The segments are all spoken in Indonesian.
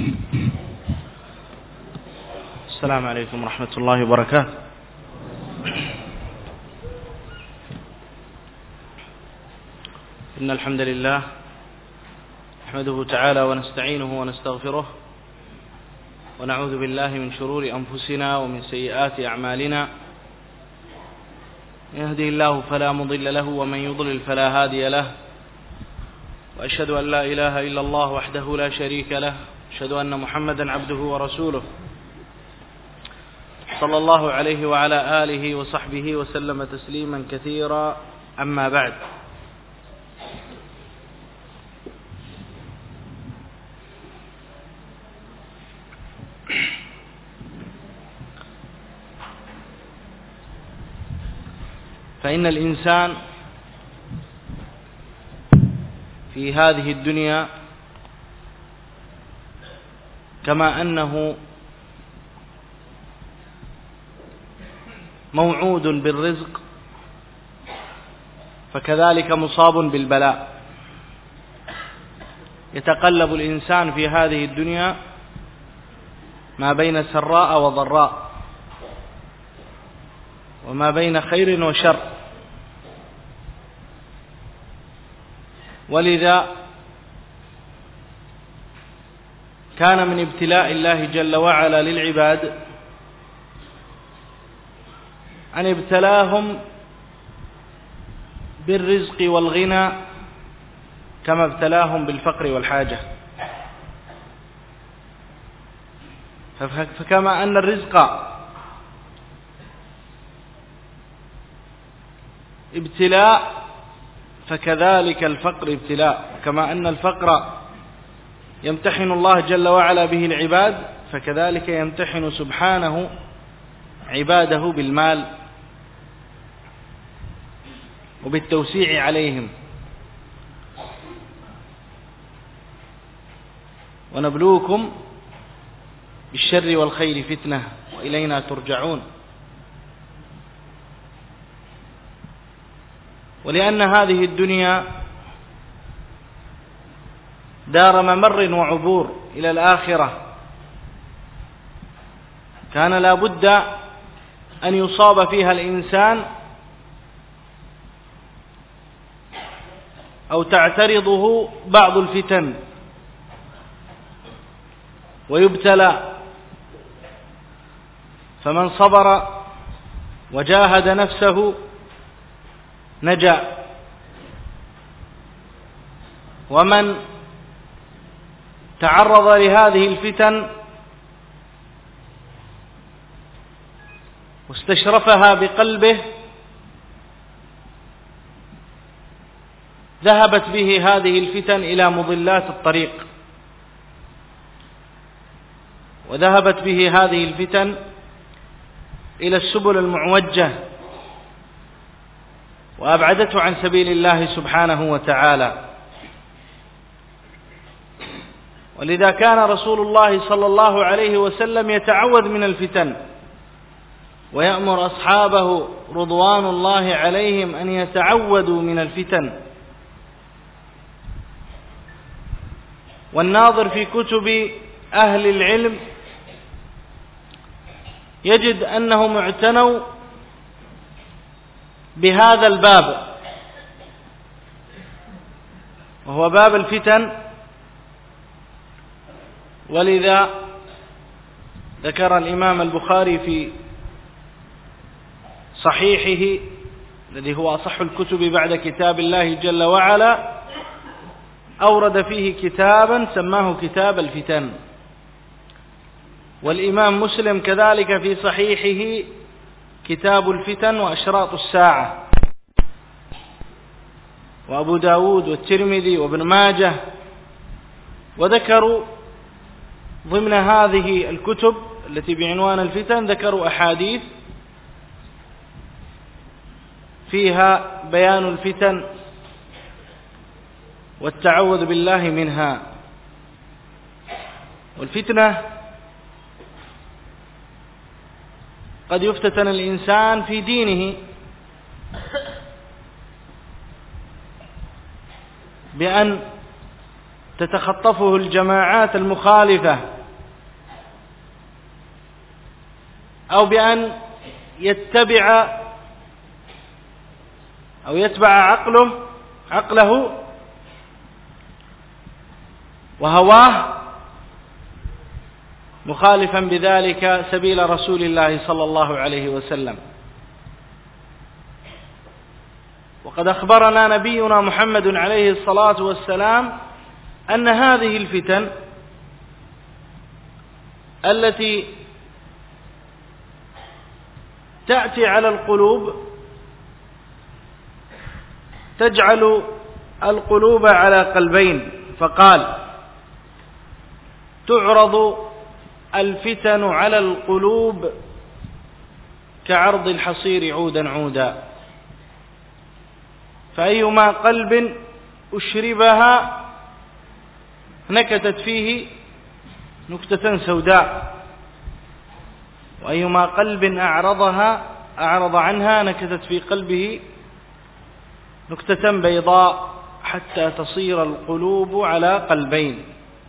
السلام عليكم ورحمة الله وبركاته. إن الحمد لله نحمده تعالى ونستعينه ونستغفره ونعوذ بالله من شرور أنفسنا ومن سيئات أعمالنا. يهدي الله فلا مضل له ومن يضلل فلا هادي له، وأشهد أن لا إله إلا الله وحده لا شريك له، أشهد أن محمدا عبده ورسوله صلى الله عليه وعلى آله وصحبه وسلم تسليما كثيرا. أما بعد، فإن الإنسان في هذه الدنيا كما أنه موعود بالرزق فكذلك مصاب بالبلاء. يتقلب الإنسان في هذه الدنيا ما بين سراء وضراء، وما بين خير وشر. ولذا كان من ابتلاء الله جل وعلا للعباد أن ابتلاهم بالرزق والغنى كما ابتلاهم بالفقر والحاجة. فكما أن الرزق ابتلاء فكذلك الفقر ابتلاء، كما أن الفقر يمتحن الله جل وعلا به العباد فكذلك يمتحن سبحانه عباده بالمال وبالتوسيع عليهم. ونبلوكم بالشر والخير فتنة وإلينا ترجعون. ولأن هذه الدنيا دار ممر وعبور إلى الآخرة، كان لا بد أن يصاب فيها الإنسان أو تعترضه بعض الفتن ويبتلى، فمن صبر وجاهد نفسه نجا، ومن تعرض لهذه الفتن واستشرفها بقلبه ذهبت به هذه الفتن إلى مضلات الطريق، وذهبت به هذه الفتن إلى السبل المعوجة، وأبعدته عن سبيل الله سبحانه وتعالى. ولذا كان رسول الله صلى الله عليه وسلم يتعوذ من الفتن ويأمر أصحابه رضوان الله عليهم أن يتعوذوا من الفتن. والناظر في كتب أهل العلم يجد أنهم اعتنوا بهذا الباب، وهو باب الفتن. ولذا ذكر الإمام البخاري في صحيحه الذي هو أصح الكتب بعد كتاب الله جل وعلا، أورد فيه كتابا سماه كتاب الفتن. والإمام مسلم كذلك في صحيحه كتاب الفتن وأشراط الساعة، وأبو داود والترمذي وابن ماجه، وذكروا ضمن هذه الكتب التي بعنوان الفتن ذكروا أحاديث فيها بيان الفتن والتعوذ بالله منها. والفتنة قد يفتتن الإنسان في دينه بأن تتخطفه الجماعات المخالفة أو بأن يتبع عقله وهواه، مخالفا بذلك سبيل رسول الله صلى الله عليه وسلم. وقد أخبرنا نبينا محمد عليه الصلاة والسلام أن هذه الفتن التي تأتي على القلوب تجعل القلوب على قلبين، فقال: تعرض الفتن على القلوب كعرض الحصير عودا عودا، فأيما قلب أشربها نكتت فيه نكتة سوداء، وأيما قلب أعرض عنها نكتت في قلبه نكتة بيضاء، حتى تصير القلوب على قلبين: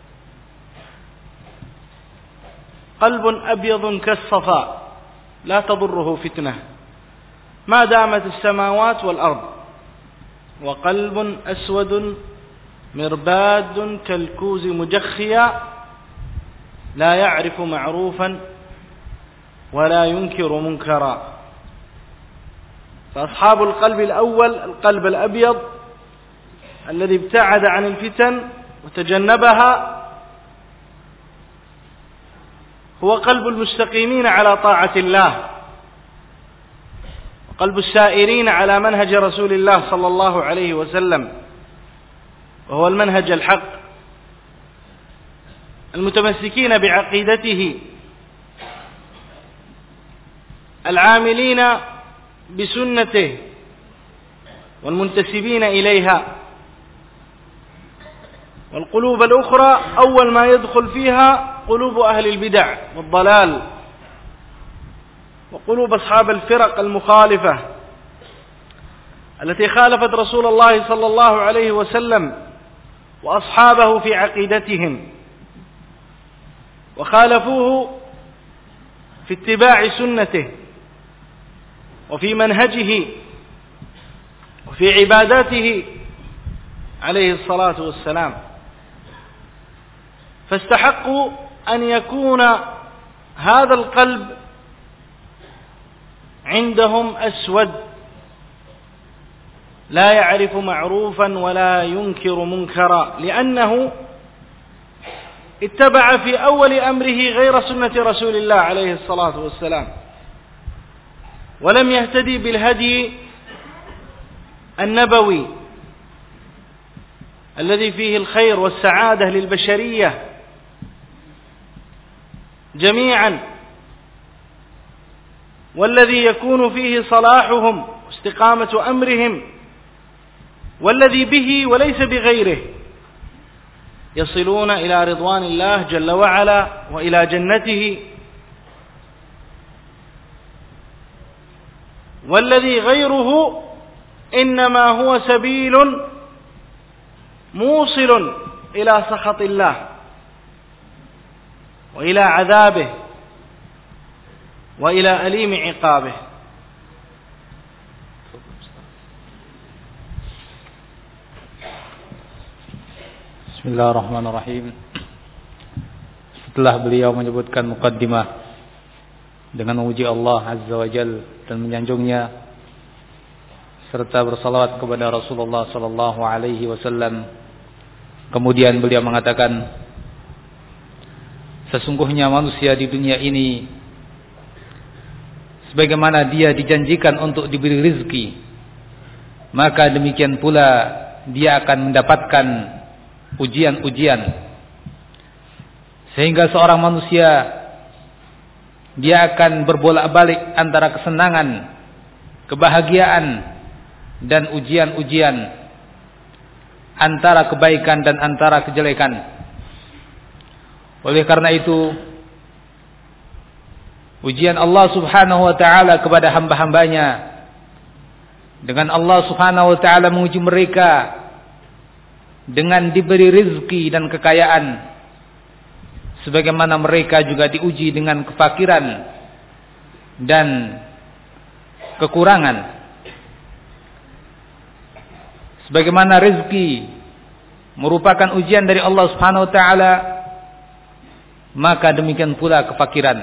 قلب أبيض كالصفاء لا تضره فتنة ما دامت السماوات والأرض، وقلب أسود مرباد كالكوز مجخيا لا يعرف معروفا ولا ينكر منكرا. فأصحاب القلب الأول، القلب الأبيض الذي ابتعد عن الفتن وتجنبها، هو قلب المستقيمين على طاعة الله، وقلب السائرين على منهج رسول الله صلى الله عليه وسلم، وهو المنهج الحق، المتمسكين بعقيدته، العاملين بسنته والمنتسبين إليها. والقلوب الأخرى أول ما يدخل فيها قلوب أهل البدع والضلال، وقلوب أصحاب الفرق المخالفة التي خالفت رسول الله صلى الله عليه وسلم وأصحابه في عقيدتهم، وخالفوه في اتباع سنته وفي منهجه وفي عباداته عليه الصلاة والسلام، فاستحقوا أن يكون هذا القلب عندهم أسود لا يعرف معروفا ولا ينكر منكرا، لأنه اتبع في أول أمره غير سنة رسول الله عليه الصلاة والسلام، ولم يهتدي بالهدي النبوي الذي فيه الخير والسعادة للبشرية جميعا، والذي يكون فيه صلاحهم واستقامة أمرهم، والذي به وليس بغيره يصلون إلى رضوان الله جل وعلا وإلى جنته، والذي غيره إنما هو سبيل موصل إلى سخط الله وإلى عذابه وإلى أليم عقابه. Bismillahirrahmanirrahim. Setelah beliau menyebutkan muqaddimah dengan memuji Allah Azza wa Jalla dan menyanjungnya, serta bersalawat kepada Rasulullah sallallahu alaihi wasallam, kemudian beliau mengatakan, sesungguhnya manusia di dunia ini sebagaimana dia dijanjikan untuk diberi rezeki, maka demikian pula dia akan mendapatkan ujian-ujian, sehingga seorang manusia dia akan berbolak-balik antara kesenangan, kebahagiaan dan ujian-ujian, antara kebaikan dan antara kejelekan. Oleh karena itu, ujian Allah Subhanahu wa taala kepada hamba-hambanya, dengan Allah Subhanahu wa taala menguji mereka dengan diberi rezeki dan kekayaan, sebagaimana mereka juga diuji dengan kefakiran dan kekurangan. Sebagaimana rezeki merupakan ujian dari Allah Subhanahu wa taala, maka demikian pula kefakiran.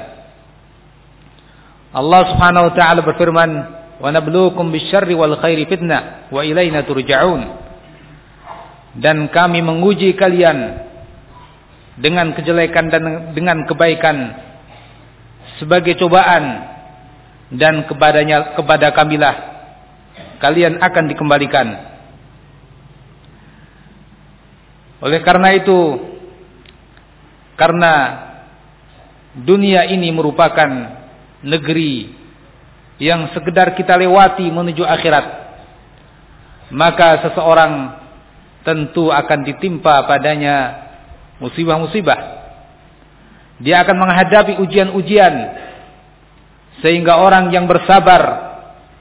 Allah Subhanahu wa taala berfirman, "Wa nabluukum bisyarri wal khairi fitnah wa ilaina turja'un." Dan kami menguji kalian dengan kejelekan dan dengan kebaikan sebagai cobaan, dan kepada kamilah kalian akan dikembalikan. Oleh karena itu, karena dunia ini merupakan negeri yang sekedar kita lewati menuju akhirat, maka seseorang tentu akan ditimpa padanya musibah-musibah. Dia akan menghadapi ujian-ujian, sehingga orang yang bersabar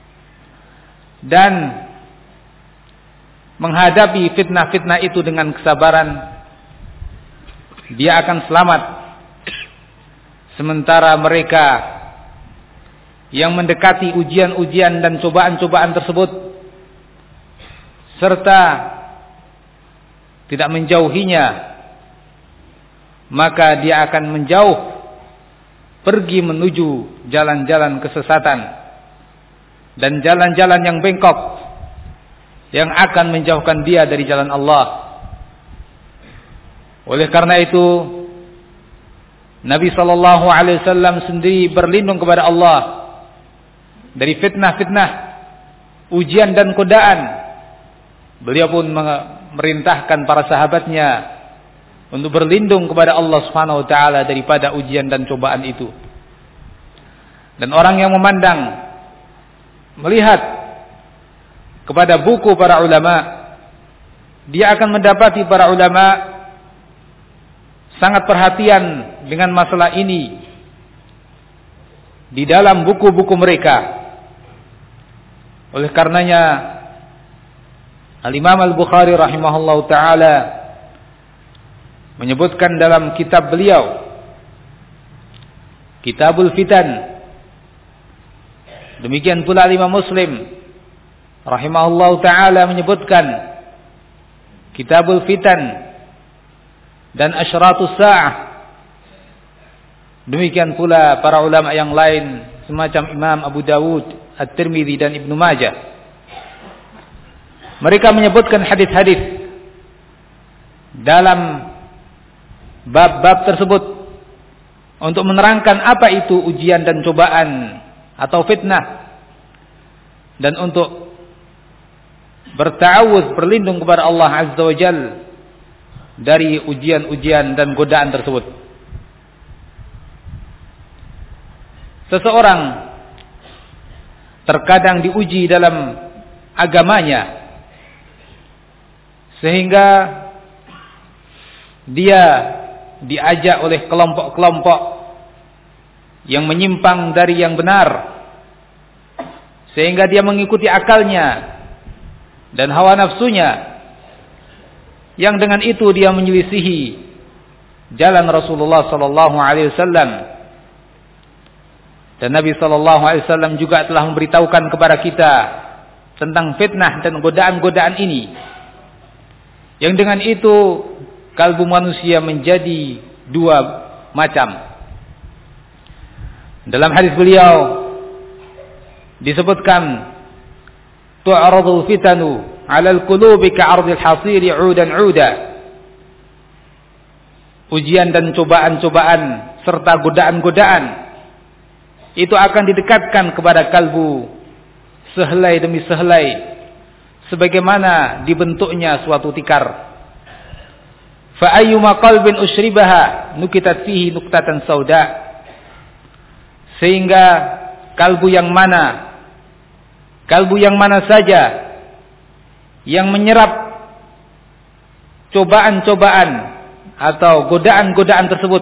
dan menghadapi fitnah-fitnah itu dengan kesabaran, dia akan selamat. Sementara mereka yang mendekati ujian-ujian dan cobaan-cobaan tersebut serta tidak menjauhinya, maka dia akan menjauh, pergi menuju jalan-jalan kesesatan dan jalan-jalan yang bengkok yang akan menjauhkan dia dari jalan Allah. Oleh karena itu, Nabi SAW sendiri berlindung kepada Allah dari fitnah-fitnah, ujian dan godaan. Beliau pun merintahkan para sahabatnya untuk berlindung kepada Allah Subhanahu wa taala daripada ujian dan cobaan itu. Dan orang yang memandang, melihat kepada buku para ulama, dia akan mendapati para ulama sangat perhatian dengan masalah ini di dalam buku-buku mereka. Oleh karenanya Al-Imam Al-Bukhari rahimahullahu taala menyebutkan dalam kitab beliau Kitabul Fitan. Demikian pula Imam Muslim rahimahullahu taala menyebutkan Kitabul Fitan dan Asyratus Sa'ah. Demikian pula para ulama yang lain semacam Imam Abu Dawud, At-Tirmidzi dan Ibnu Majah. Mereka menyebutkan hadis-hadis dalam bab-bab tersebut untuk menerangkan apa itu ujian dan cobaan atau fitnah, dan untuk berta'awudz, berlindung kepada Allah Azza wa Jalla dari ujian-ujian dan godaan tersebut. Seseorang terkadang diuji dalam agamanya sehingga dia diajak oleh kelompok-kelompok yang menyimpang dari yang benar, sehingga dia mengikuti akalnya dan hawa nafsunya, yang dengan itu dia menyelisihi jalan Rasulullah sallallahu alaihi wasallam. Dan Nabi sallallahu alaihi wasallam juga telah memberitahukan kepada kita tentang fitnah dan godaan-godaan ini, yang dengan itu kalbu manusia menjadi dua macam. Dalam hadis beliau disebutkan, tu'radul fitanu 'alal qulubi ka'ardil hasiri 'udan 'uda. Ujian dan cobaan-cobaan serta godaan-godaan itu akan didekatkan kepada kalbu sehelai demi sehelai, sebagaimana dibentuknya suatu tikar. Fa ayyuma qalbin ushribaha nukitat fihi nuqtatan sauda. Sehingga kalbu yang mana saja yang menyerap cobaan-cobaan atau godaan-godaan tersebut,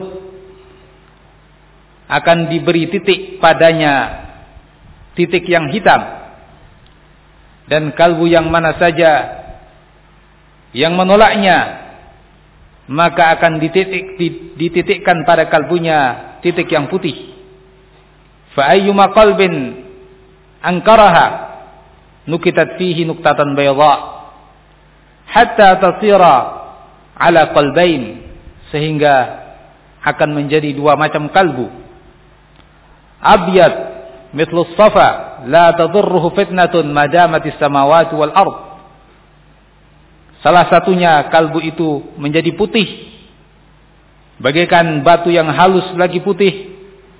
akan diberi titik padanya, titik yang hitam. Dan kalbu yang mana saja yang menolaknya, maka akan dititikkan pada kalbunya titik yang putih. fa ayyuma qalbin ankaraha nukitat fihi nuktatan bayda hatta tasira ala qalbain, sehingga akan menjadi dua macam kalbu. Abyad mithlu safa la tadurruhu fitnatun madamatis samawati wal ard. Salah satunya kalbu itu menjadi putih, bagaikan batu yang halus lagi putih,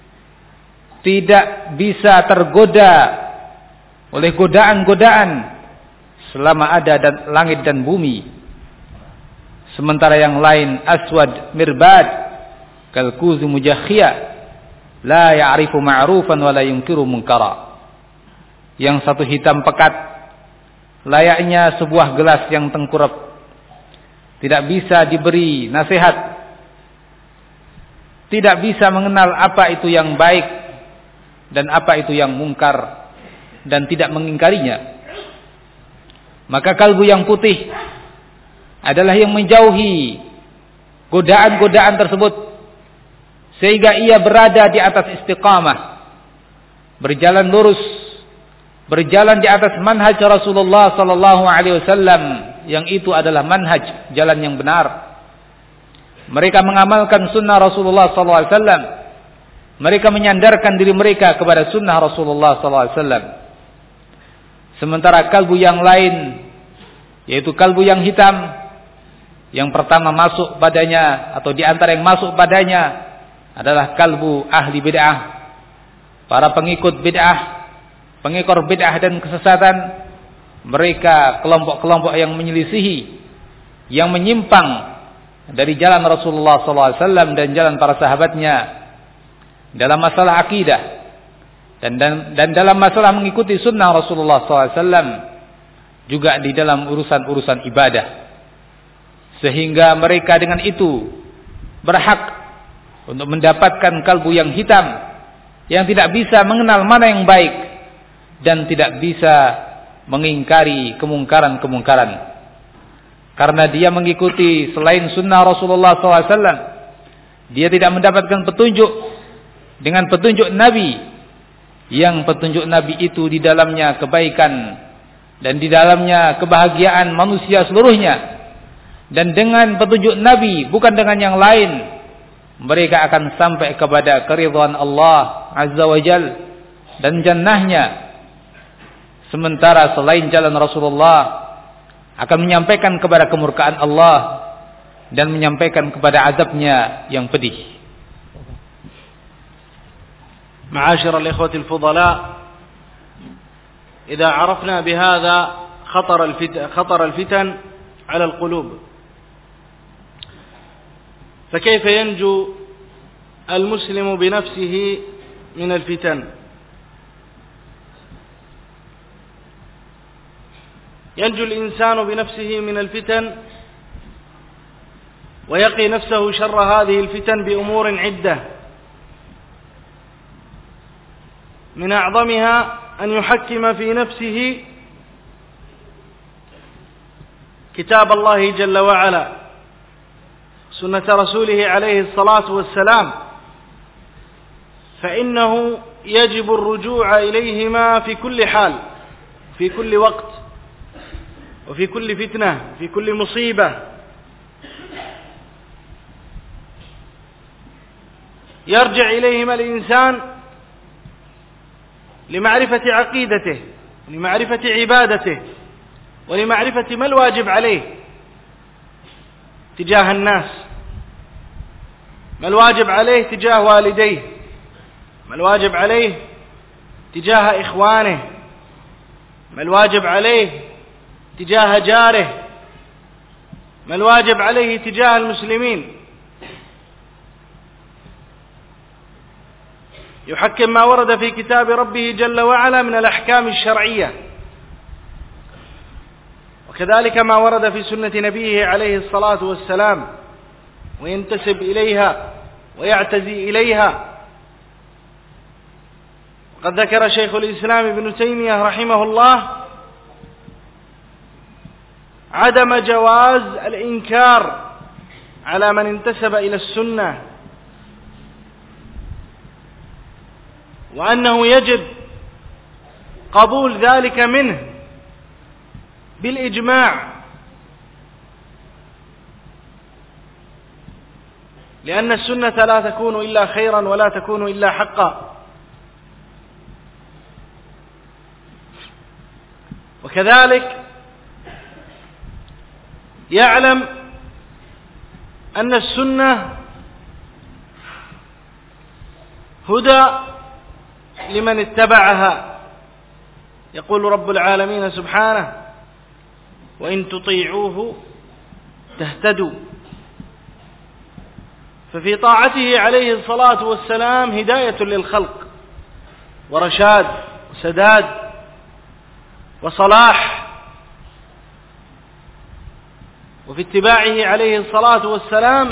tidak bisa tergoda oleh godaan-godaan selama ada langit dan bumi. Sementara yang lain aswad mirbad kalkuzu mujakhia la ya'rifu ma'rufan wa la yunkiru munkara. Yang satu hitam pekat, layaknya sebuah gelas yang tengkurap, tidak bisa diberi nasihat, tidak bisa mengenal apa itu yang baik dan apa itu yang mungkar, dan tidak mengingkarinya. Maka kalbu yang putih adalah yang menjauhi godaan-godaan tersebut, sehingga ia berada di atas istiqamah, berjalan lurus, berjalan di atas manhaj Rasulullah sallallahu alaihi wasallam, yang itu adalah manhaj jalan yang benar. Mereka mengamalkan sunnah Rasulullah sallallahu alaihi wasallam. Mereka menyandarkan diri mereka kepada sunnah Rasulullah sallallahu alaihi wasallam. Sementara kalbu yang lain, yaitu kalbu yang hitam, yang pertama masuk padanya atau di antara yang masuk padanya adalah kalbu ahli bid'ah, para pengikut bid'ah, pengekor bid'ah dan kesesatan. Mereka kelompok-kelompok yang menyelisihi, yang menyimpang dari jalan Rasulullah SAW dan jalan para sahabatnya dalam masalah akidah dan dalam masalah mengikuti sunnah Rasulullah SAW, juga di dalam urusan-urusan ibadah. Sehingga mereka dengan itu berhak untuk mendapatkan kalbu yang hitam, yang tidak bisa mengenal mana yang baik dan tidak bisa mengingkari kemungkaran-kemungkaran. Karena dia mengikuti selain sunnah Rasulullah SAW, dia tidak mendapatkan petunjuk dengan petunjuk Nabi, yang petunjuk Nabi itu di dalamnya kebaikan dan di dalamnya kebahagiaan manusia seluruhnya. Dan dengan petunjuk Nabi, bukan dengan yang lain, mereka akan sampai kepada keridhaan Allah Azza wa Jal dan jannahnya. Sementara selain jalan Rasulullah akan menyampaikan kepada kemurkaan Allah dan menyampaikan kepada azabnya yang pedih. معاشر الإخوة الفضلاء، إذا عرفنا بهذا خطر الفتن على القلوب، فكيف ينجو المسلم بنفسه من الفتن؟ ينجو الإنسان بنفسه من الفتن ويقي نفسه شر هذه الفتن بأمور عدة، من أعظمها أن يحكم في نفسه كتاب الله جل وعلا، سنة رسوله عليه الصلاة والسلام، فإنه يجب الرجوع إليهما في كل حال، في كل وقت، وفي كل فتنة، في كل مصيبة. يرجع إليهما الإنسان لمعرفة عقيدته، لمعرفة عبادته، ولمعرفة ما الواجب عليه تجاه الناس، ما الواجب عليه تجاه والديه، ما الواجب عليه تجاه إخوانه، ما الواجب عليه تجاه جاره، ما الواجب عليه تجاه المسلمين. يحكم ما ورد في كتاب ربه جل وعلا من الأحكام الشرعية، وكذلك ما ورد في سنة نبيه عليه الصلاة والسلام، وينتسب إليها ويعتزي إليها. وقد ذكر شيخ الإسلام ابن تيمية رحمه الله عدم جواز الإنكار على من انتسب إلى السنة وأنه يجب قبول ذلك منه بالإجماع، لأن السنة لا تكون إلا خيرا ولا تكون إلا حقا. وكذلك يعلم أن السنة هدى لمن اتبعها. يقول رب العالمين سبحانه: وإن تطيعوه تهتدوا. ففي طاعته عليه الصلاة والسلام هداية للخلق ورشاد وسداد وصلاح، وفي اتباعه عليه الصلاة والسلام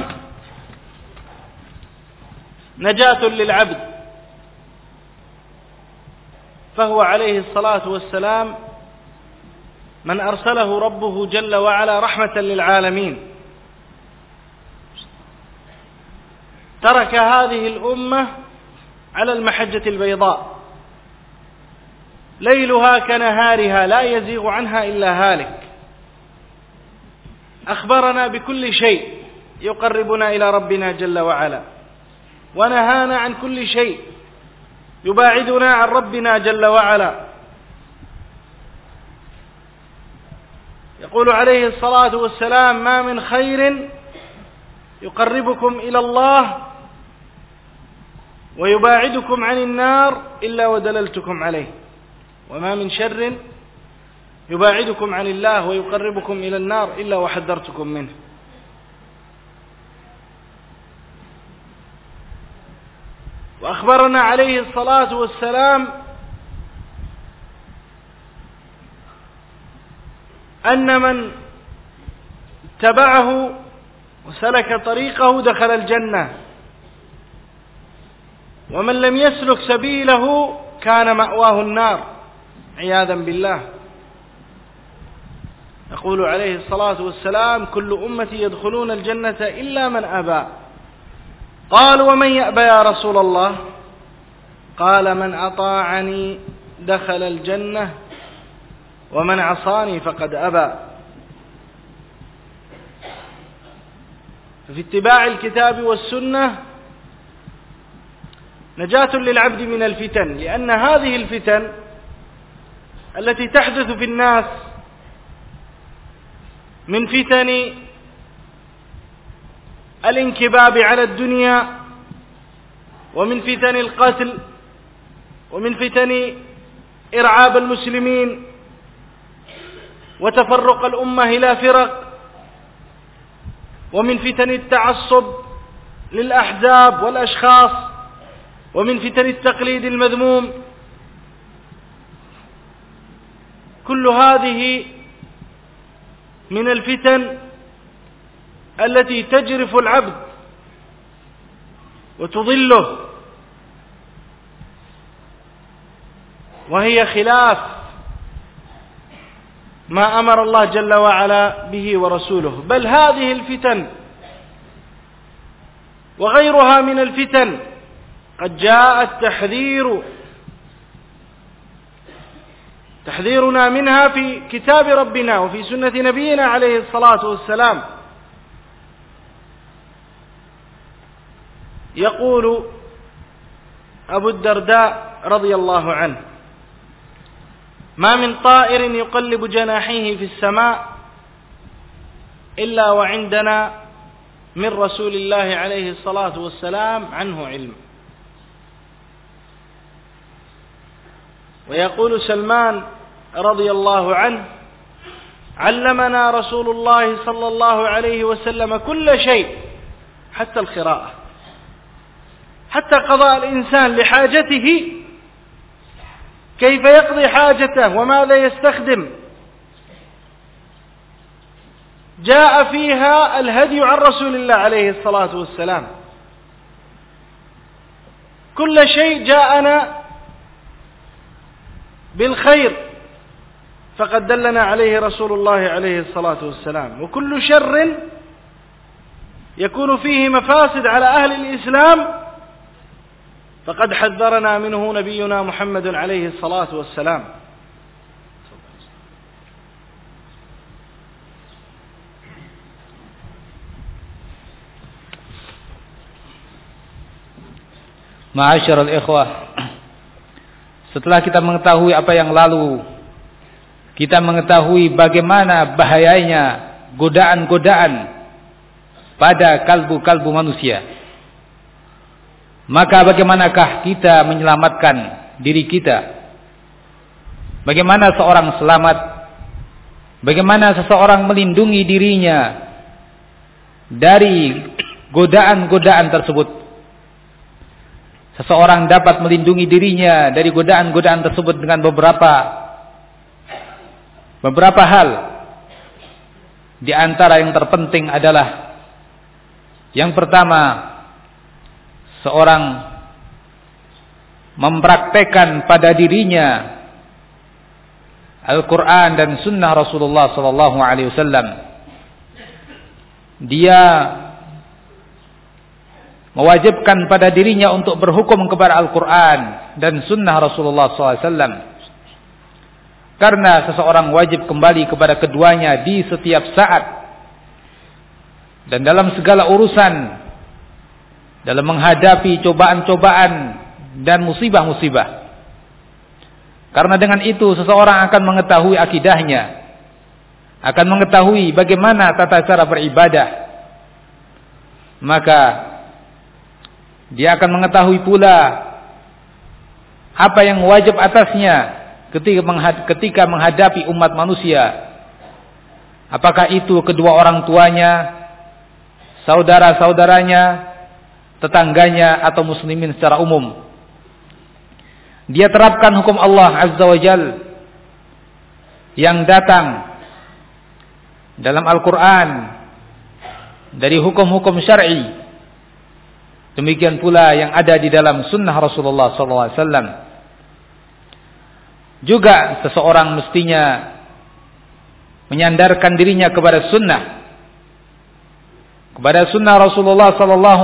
نجاة للعبد. فهو عليه الصلاة والسلام من أرسله ربه جل وعلا رحمة للعالمين. ترك هذه الأمة على المحجة البيضاء ليلها كنهارها لا يزيغ عنها إلا هالك. أخبرنا بكل شيء يقربنا إلى ربنا جل وعلا، ونهانا عن كل شيء يباعدنا عن ربنا جل وعلا. يقول عليه الصلاة والسلام: ما من خير يقربكم إلى الله ويباعدكم عن النار إلا ودللتكم عليه، وما من شر يباعدكم عن الله ويقربكم إلى النار إلا وحذرتكم منه. وأخبرنا عليه الصلاة والسلام أن من اتبعه وسلك طريقه دخل الجنة، ومن لم يسلك سبيله كان مأواه النار عياذا بالله. يقول عليه الصلاة والسلام: كل أمتي يدخلون الجنة إلا من أبى. قال: ومن يأبى يا رسول الله؟ قال: من أطاعني دخل الجنة ومن عصاني فقد أبى. ففي اتباع الكتاب والسنة نجاة للعبد من الفتن، لأن هذه الفتن التي تحدث في الناس من فتن الانكباب على الدنيا، ومن فتن القتل، ومن فتن إرعاب المسلمين وتفرق الأمة إلى فرق، ومن فتن التعصب للأحزاب والأشخاص، ومن فتن التقليد المذموم. كل هذه من الفتن التي تجرف العبد وتضله، وهي خلاف ما أمر الله جل وعلا به ورسوله. بل هذه الفتن وغيرها من الفتن قد جاء تحذيرنا منها في كتاب ربنا وفي سنة نبينا عليه الصلاة والسلام. يقول أبو الدرداء رضي الله عنه: ما من طائر يقلب جناحيه في السماء إلا وعندنا من رسول الله عليه الصلاة والسلام عنه علم. ويقول سلمان رضي الله عنه: علمنا رسول الله صلى الله عليه وسلم كل شيء حتى القراءة، حتى قضاء الإنسان لحاجته، كيف يقضي حاجته وماذا يستخدم، جاء فيها الهدي عن رسول الله عليه الصلاة والسلام. كل شيء جاءنا بالخير فقد دلنا عليه رسول الله عليه الصلاة والسلام، وكل شر يكون فيه مفاسد على أهل الإسلام فقد حذرنا منه نبينا محمد عليه الصلاة والسلام. Ma'asyiral ikhwah, setelah kita mengetahui apa yang lalu, kita mengetahui bagaimana bahayanya godaan-godaan pada kalbu-kalbu manusia. Maka bagaimanakah kita menyelamatkan diri kita? Bagaimana seorang selamat? Bagaimana seseorang melindungi dirinya dari godaan-godaan tersebut? Seseorang dapat melindungi dirinya dari godaan-godaan tersebut dengan beberapa hal. Di antara yang terpenting adalah yang pertama, seorang mempraktekkan pada dirinya Al-Quran dan Sunnah Rasulullah Sallallahu Alaihi Wasallam. Dia mewajibkan pada dirinya untuk berhukum kepada Al-Quran dan Sunnah Rasulullah SAW. Karena seseorang wajib kembali kepada keduanya di setiap saat dan dalam segala urusan, dalam menghadapi cobaan-cobaan dan musibah-musibah. Karena dengan itu seseorang akan mengetahui akidahnya, akan mengetahui bagaimana tata cara beribadah. Maka dia akan mengetahui pula apa yang wajib atasnya ketika menghadapi umat manusia. Apakah itu kedua orang tuanya, saudara-saudaranya, tetangganya, atau muslimin secara umum. Dia terapkan hukum Allah Azza wa Jal yang datang dalam Al-Quran dari hukum-hukum syar'i. Demikian pula yang ada di dalam sunnah Rasulullah SAW. Juga seseorang mestinya menyandarkan dirinya kepada sunnah, Rasulullah SAW.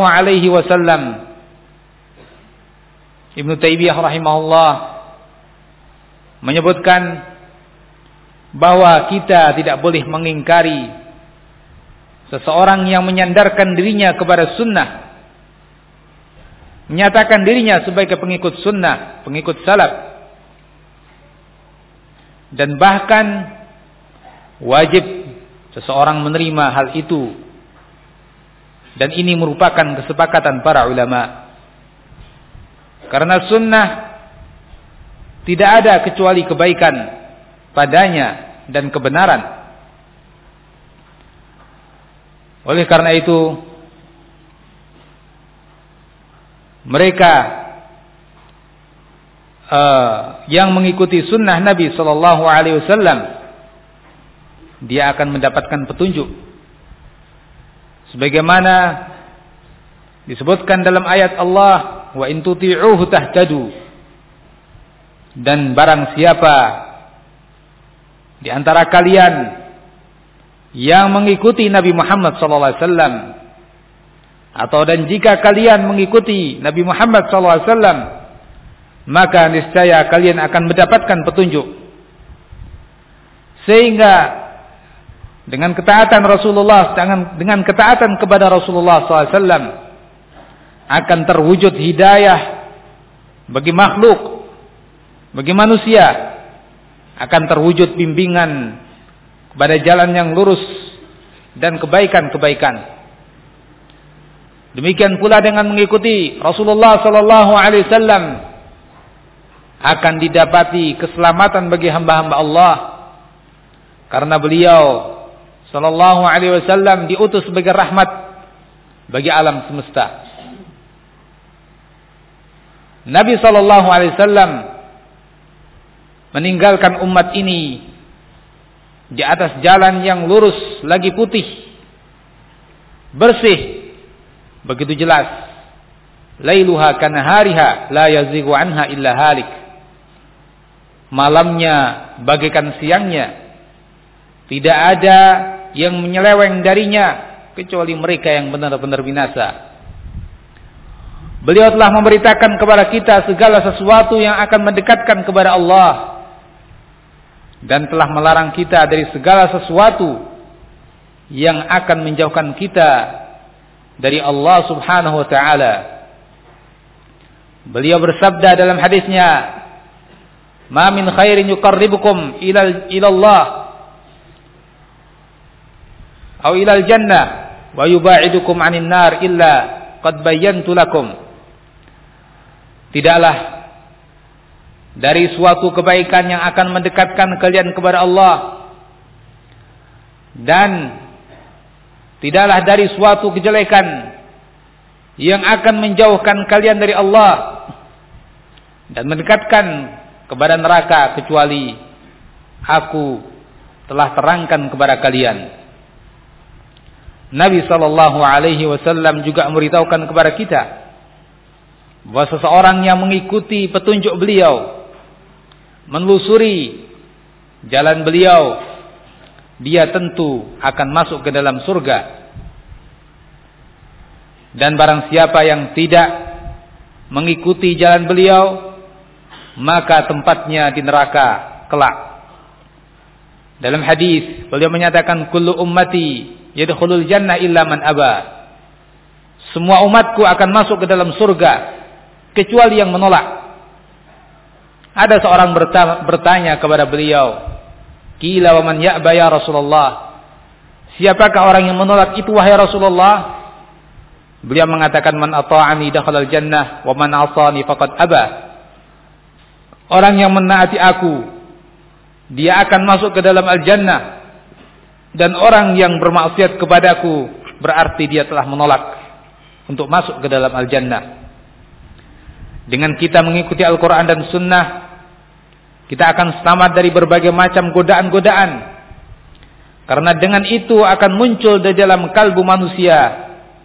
Ibnu Taimiyah rahimahullah menyebutkan bahwa kita tidak boleh mengingkari seseorang yang menyandarkan dirinya kepada sunnah, menyatakan dirinya sebagai pengikut sunnah, pengikut salaf, dan bahkan wajib seseorang menerima hal itu, dan ini merupakan kesepakatan para ulama. Karena sunnah tidak ada kecuali kebaikan padanya dan kebenaran. Oleh karena itu, mereka yang mengikuti sunnah Nabi Sallallahu Alaihi Wasallam, dia akan mendapatkan petunjuk, sebagaimana disebutkan dalam ayat Allah, wa in tuti'uhu tahtadu. Dan barang siapa di antara kalian yang mengikuti Nabi Muhammad SAW, atau dan jika kalian mengikuti Nabi Muhammad SAW, maka niscaya kalian akan mendapatkan petunjuk. Sehingga dengan ketaatan Rasulullah, dengan ketaatan kepada Rasulullah SAW, akan terwujud hidayah bagi makhluk, bagi manusia, akan terwujud bimbingan kepada jalan yang lurus dan kebaikan-kebaikan. Demikian pula dengan mengikuti Rasulullah sallallahu alaihi wasallam, akan didapati keselamatan bagi hamba-hamba Allah, karena beliau sallallahu alaihi wasallam diutus sebagai rahmat bagi alam semesta. Nabi sallallahu alaihi wasallam meninggalkan umat ini di atas jalan yang lurus lagi putih, bersih, begitu jelas. Lailuha kanahariha la yazighu anha illa halik. Malamnya bagaikan siangnya, tidak ada yang menyeleweng darinya kecuali mereka yang benar-benar binasa. Beliau telah memberitakan kepada kita segala sesuatu yang akan mendekatkan kepada Allah, dan telah melarang kita dari segala sesuatu yang akan menjauhkan kita dari Allah Subhanahu wa taala. Beliau bersabda dalam hadisnya, "Ma min khairin yuqarribukum ila Allah atau ila al-jannah wa yuba'idukum 'anil nar illa qad bayyantu lakum." Tidaklah dari suatu kebaikan yang akan mendekatkan kalian kepada Allah, dan tidaklah dari suatu kejelekan yang akan menjauhkan kalian dari Allah dan mendekatkan kepada neraka, kecuali aku telah terangkan kepada kalian. Nabi SAW juga memberitahukan kepada kita bahwa seseorang yang mengikuti petunjuk beliau, menelusuri jalan beliau, dia tentu akan masuk ke dalam surga. Dan barang siapa yang tidak mengikuti jalan beliau, maka tempatnya di neraka kelak. Dalam hadis beliau menyatakan, kullu ummati yadkhulul jannah illa man aba. Semua umatku akan masuk ke dalam surga kecuali yang menolak. Ada seorang bertanya kepada beliau, qila wa man ya'ba ya Rasulullah? Siapakah orang yang menolak itu wahai Rasulullah? Beliau mengatakan, man ata'ani dakhalal jannah wa man 'asani faqad aba. Orang yang menaati aku, dia akan masuk ke dalam al-jannah, dan orang yang bermaksiat kepadaku berarti dia telah menolak untuk masuk ke dalam al-jannah. Dengan kita mengikuti Al-Quran dan Sunnah, kita akan selamat dari berbagai macam godaan-godaan. Karena dengan itu akan muncul di dalam kalbu manusia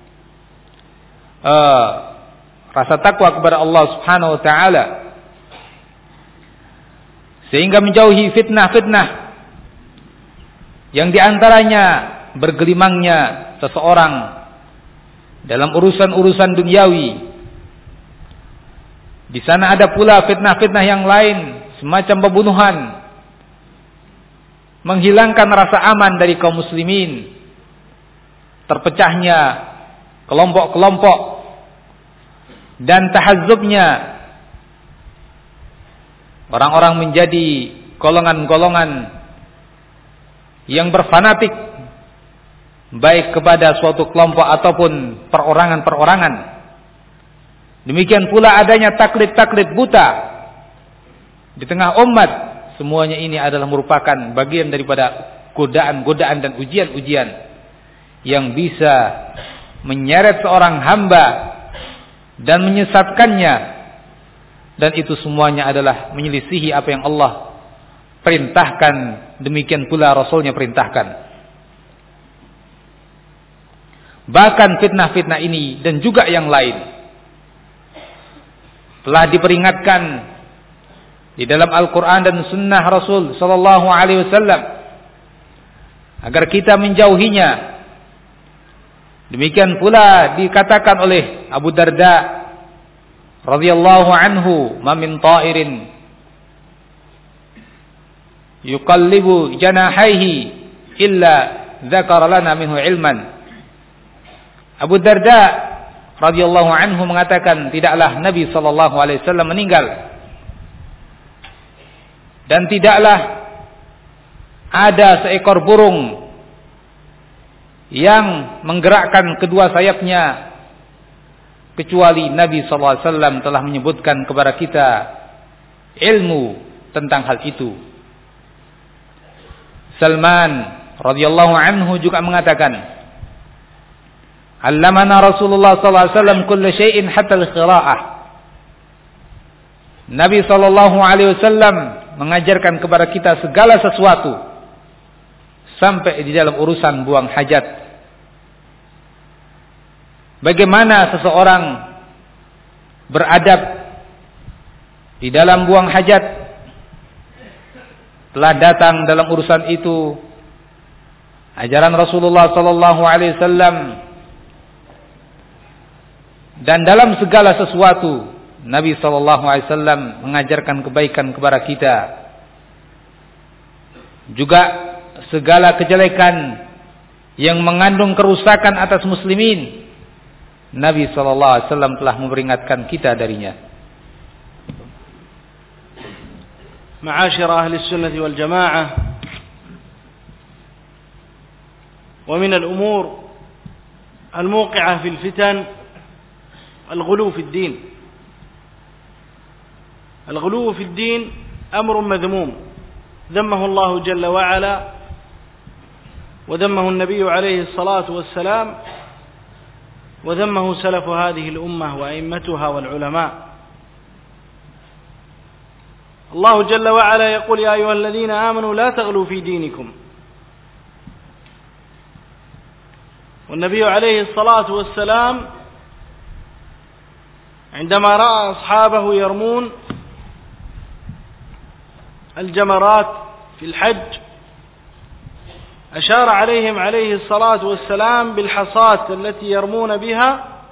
rasa takwa kepada Allah Subhanahu wa taala, sehingga menjauhi fitnah-fitnah yang diantaranya bergelimangnya seseorang dalam urusan-urusan duniawi. Di sana ada pula fitnah-fitnah yang lain, semacam pembunuhan, menghilangkan rasa aman dari kaum muslimin, terpecahnya kelompok-kelompok, dan tahazzubnya orang-orang menjadi golongan-golongan yang berfanatik baik kepada suatu kelompok ataupun perorangan-perorangan. Demikian pula adanya taklid-taklid buta di tengah umat. Semuanya ini adalah merupakan bagian daripada godaan-godaan dan ujian-ujian yang bisa menyeret seorang hamba dan menyesatkannya, dan itu semuanya adalah menyelisihi apa yang Allah perintahkan, demikian pula Rasulnya perintahkan. Bahkan fitnah-fitnah ini dan juga yang lain telah diperingatkan di dalam Al-Quran dan Sunnah Rasul Sallallahu Alaihi Wasallam agar kita menjauhinya. Demikian pula dikatakan oleh Abu Darda radhiyallahu anhu, "Ma min ta'irin yuqallibu janahaihi illa dzakara lana minhu ilman." Abu Darda radhiyallahu anhu mengatakan, tidaklah Nabi sallallahu alaihi wasallam meninggal dan tidaklah ada seekor burung yang menggerakkan kedua sayapnya kecuali Nabi sallallahu alaihi wasallam telah menyebutkan kepada kita ilmu tentang hal itu. Salman radhiyallahu anhu juga mengatakan, "Allamana Rasulullah sallallahu alaihi wasallam kulla syai'in hatta al-qira'ah." Nabi sallallahu alaihi wasallam mengajarkan kepada kita segala sesuatu sampai di dalam urusan buang hajat. Bagaimana seseorang beradab di dalam buang hajat, telah datang dalam urusan itu ajaran Rasulullah sallallahu alaihi wasallam Dan dalam segala sesuatu Nabi SAW mengajarkan kebaikan kepada kita. Juga segala kejelekan yang mengandung kerusakan atas muslimin, Nabi SAW telah memperingatkan kita darinya. معاشر أهل السنة والجماعة، ومن الأمور الموقعة في الفتن الغلو في الدين. الغلو في الدين أمر مذموم ذمه الله جل وعلا وذمه النبي عليه الصلاة والسلام وذمه سلف هذه الأمة وأئمتها والعلماء. الله جل وعلا يقول: يا أيها الذين آمنوا لا تغلوا في دينكم. والنبي عليه الصلاة والسلام عندما رأى أصحابه يرمون الجمرات في الحج أشار عليهم عليه الصلاة والسلام بالحصاة التي يرمون بها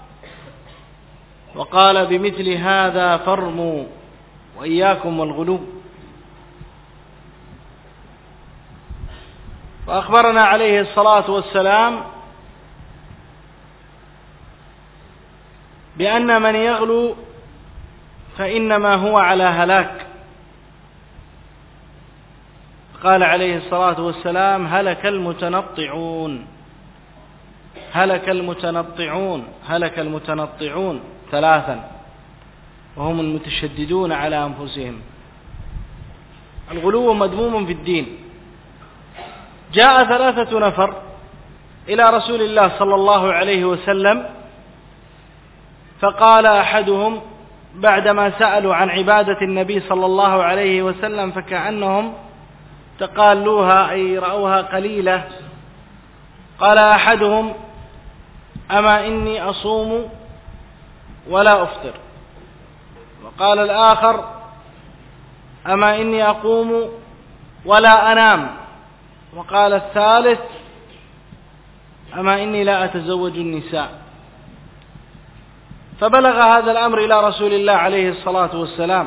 وقال: بمثل هذا فارموا وإياكم والغلو. وأخبرنا عليه الصلاة والسلام بأن من يغلو فإنما هو على هلاك. قال عليه الصلاة والسلام: هلك المتنطعون، هلك المتنطعون، هلك المتنطعون ثلاثا، وهم المتشددون على أنفسهم. الغلو مذموم في الدين. جاء 3 نفر إلى رسول الله صلى الله عليه وسلم، فقال أحدهم بعدما سألوا عن عبادة النبي صلى الله عليه وسلم فكأنهم تقالوها أي رأوها قليلة، قال أحدهم: أما إني أصوم ولا أفطر. وقال الآخر: أما إني أقوم ولا أنام. وقال الثالث: أما إني لا أتزوج النساء. فبلغ هذا الأمر إلى رسول الله عليه الصلاة والسلام،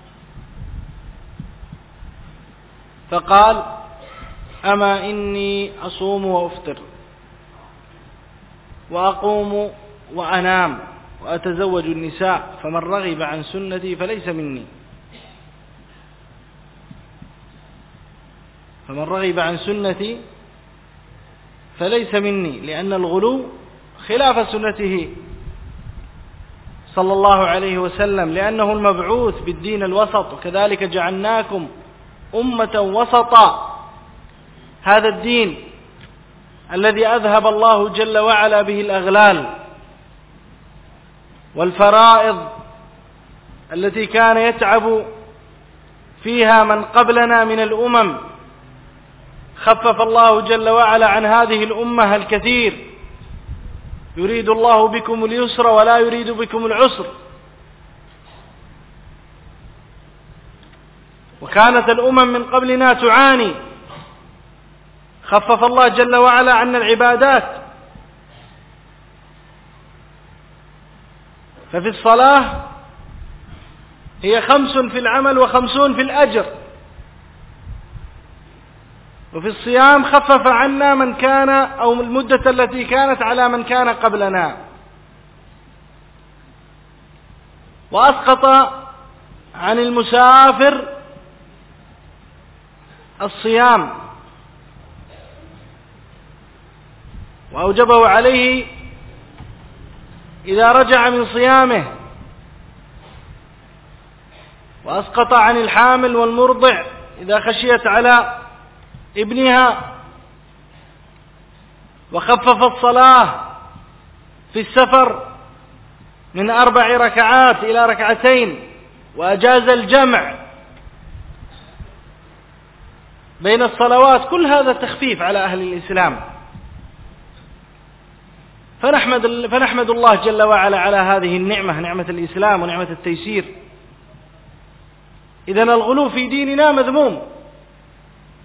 فقال: أما إني أصوم وأفطر وأقوم وأنام وأتزوج النساء، فمن رغب عن سنتي فليس مني. فمن رغب عن سنتي فليس مني، لأن الغلو خلاف سنته صلى الله عليه وسلم، لأنه المبعوث بالدين الوسط، وكذلك جعلناكم أمة وسطا. هذا الدين الذي أذهب الله جل وعلا به الأغلال والفرائض التي كان يتعب فيها من قبلنا من الأمم، خفف الله جل وعلا عن هذه الأمة الكثير. يريد الله بكم اليسر ولا يريد بكم العسر. وكانت الأمم من قبلنا تعاني، خفف الله جل وعلا عنا العبادات. ففي الصلاة هي 5 في العمل و50 في الأجر. وفي الصيام خفف عنا من كان أو المدة التي كانت على من كان قبلنا، وأسقط عن المسافر الصيام وأوجبه عليه إذا رجع من صيامه، وأسقط عن الحامل والمرضع إذا خشيت على ابنها، وخفف الصلاة في السفر من 4 ركعات إلى 2 وأجاز الجمع بين الصلوات. كل هذا تخفيف على أهل الإسلام، فنحمد الله جل وعلا على هذه النعمة، نعمة الإسلام ونعمة التيسير. إذن الغلو في ديننا مذموم،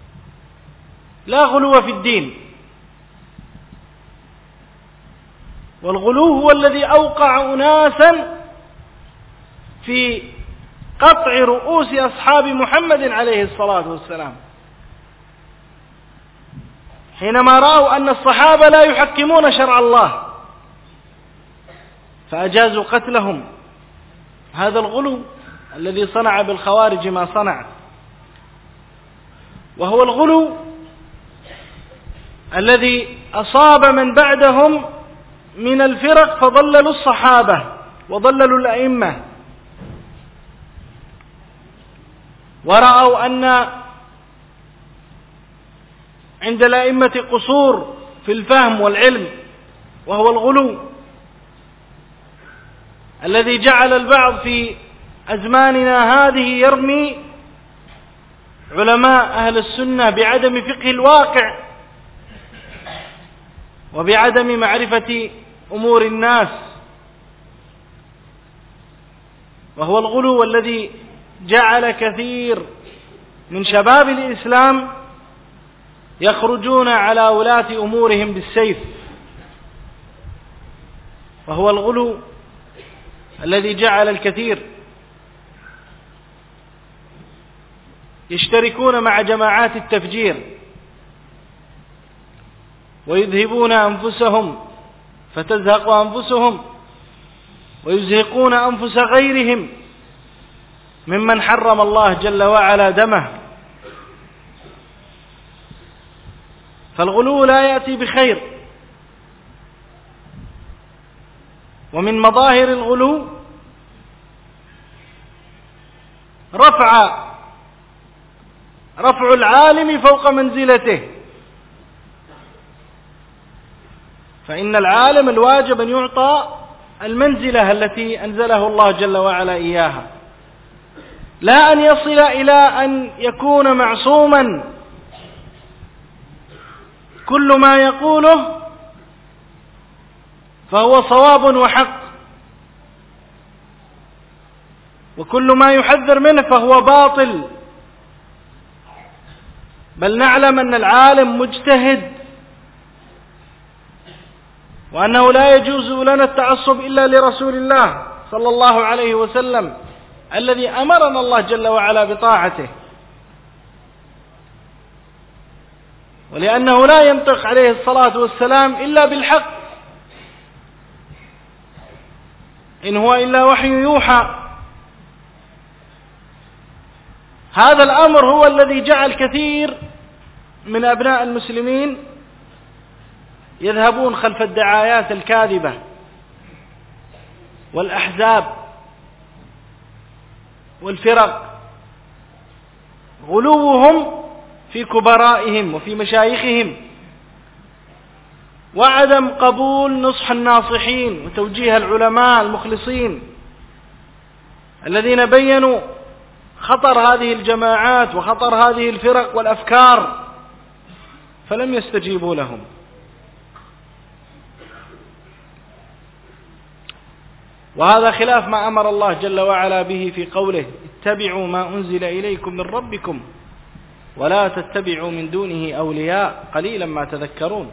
لا غلو في الدين. والغلو هو الذي أوقع أناسا في قطع رؤوس أصحاب محمد عليه الصلاة والسلام، حينما رأوا أن الصحابة لا يحكمون شرع الله فأجازوا قتلهم. هذا الغلو الذي صنع بالخوارج ما صنع، وهو الغلو الذي أصاب من بعدهم من الفرق فضللوا الصحابة وضللوا الأئمة، ورأوا أن عند الأئمة قصور في الفهم والعلم، وهو الغلو الذي جعل البعض في أزماننا هذه يرمي علماء أهل السنة بعدم فقه الواقع وبعدم معرفة أمور الناس، وهو الغلو الذي جعل كثير من شباب الإسلام يخرجون على ولاة أمورهم بالسيف، وهو الغلو الذي جعل الكثير يشتركون مع جماعات التفجير ويذهبون أنفسهم فتزهق أنفسهم ويزهقون أنفس غيرهم ممن حرم الله جل وعلا دمه. فالغلو لا يأتي بخير، ومن مظاهر الغلو رفع العالم فوق منزلته، فإن العالم الواجب أن يعطى المنزلة التي أنزله الله جل وعلا إياها، لا أن يصل إلى أن يكون معصوما كل ما يقوله فهو صواب وحق، وكل ما يحذر منه فهو باطل، بل نعلم أن العالم مجتهد، وأنه لا يجوز لنا التعصب إلا لرسول الله صلى الله عليه وسلم الذي أمرنا الله جل وعلا بطاعته، ولأنه لا ينطق عليه الصلاة والسلام إلا بالحق، إن هو إلا وحي يوحى. هذا الأمر هو الذي جعل كثير من أبناء المسلمين يذهبون خلف الدعايات الكاذبة والأحزاب والفرق، غلوهم في كبرائهم وفي مشايخهم، وعدم قبول نصح الناصحين وتوجيه العلماء المخلصين الذين بيّنوا خطر هذه الجماعات وخطر هذه الفرق والأفكار، فلم يستجيبوا لهم. وهذا خلاف ما أمر الله جل وعلا به في قوله: اتبعوا ما أنزل إليكم من ربكم ولا تتبعوا من دونه أولياء قليلا ما تذكرون.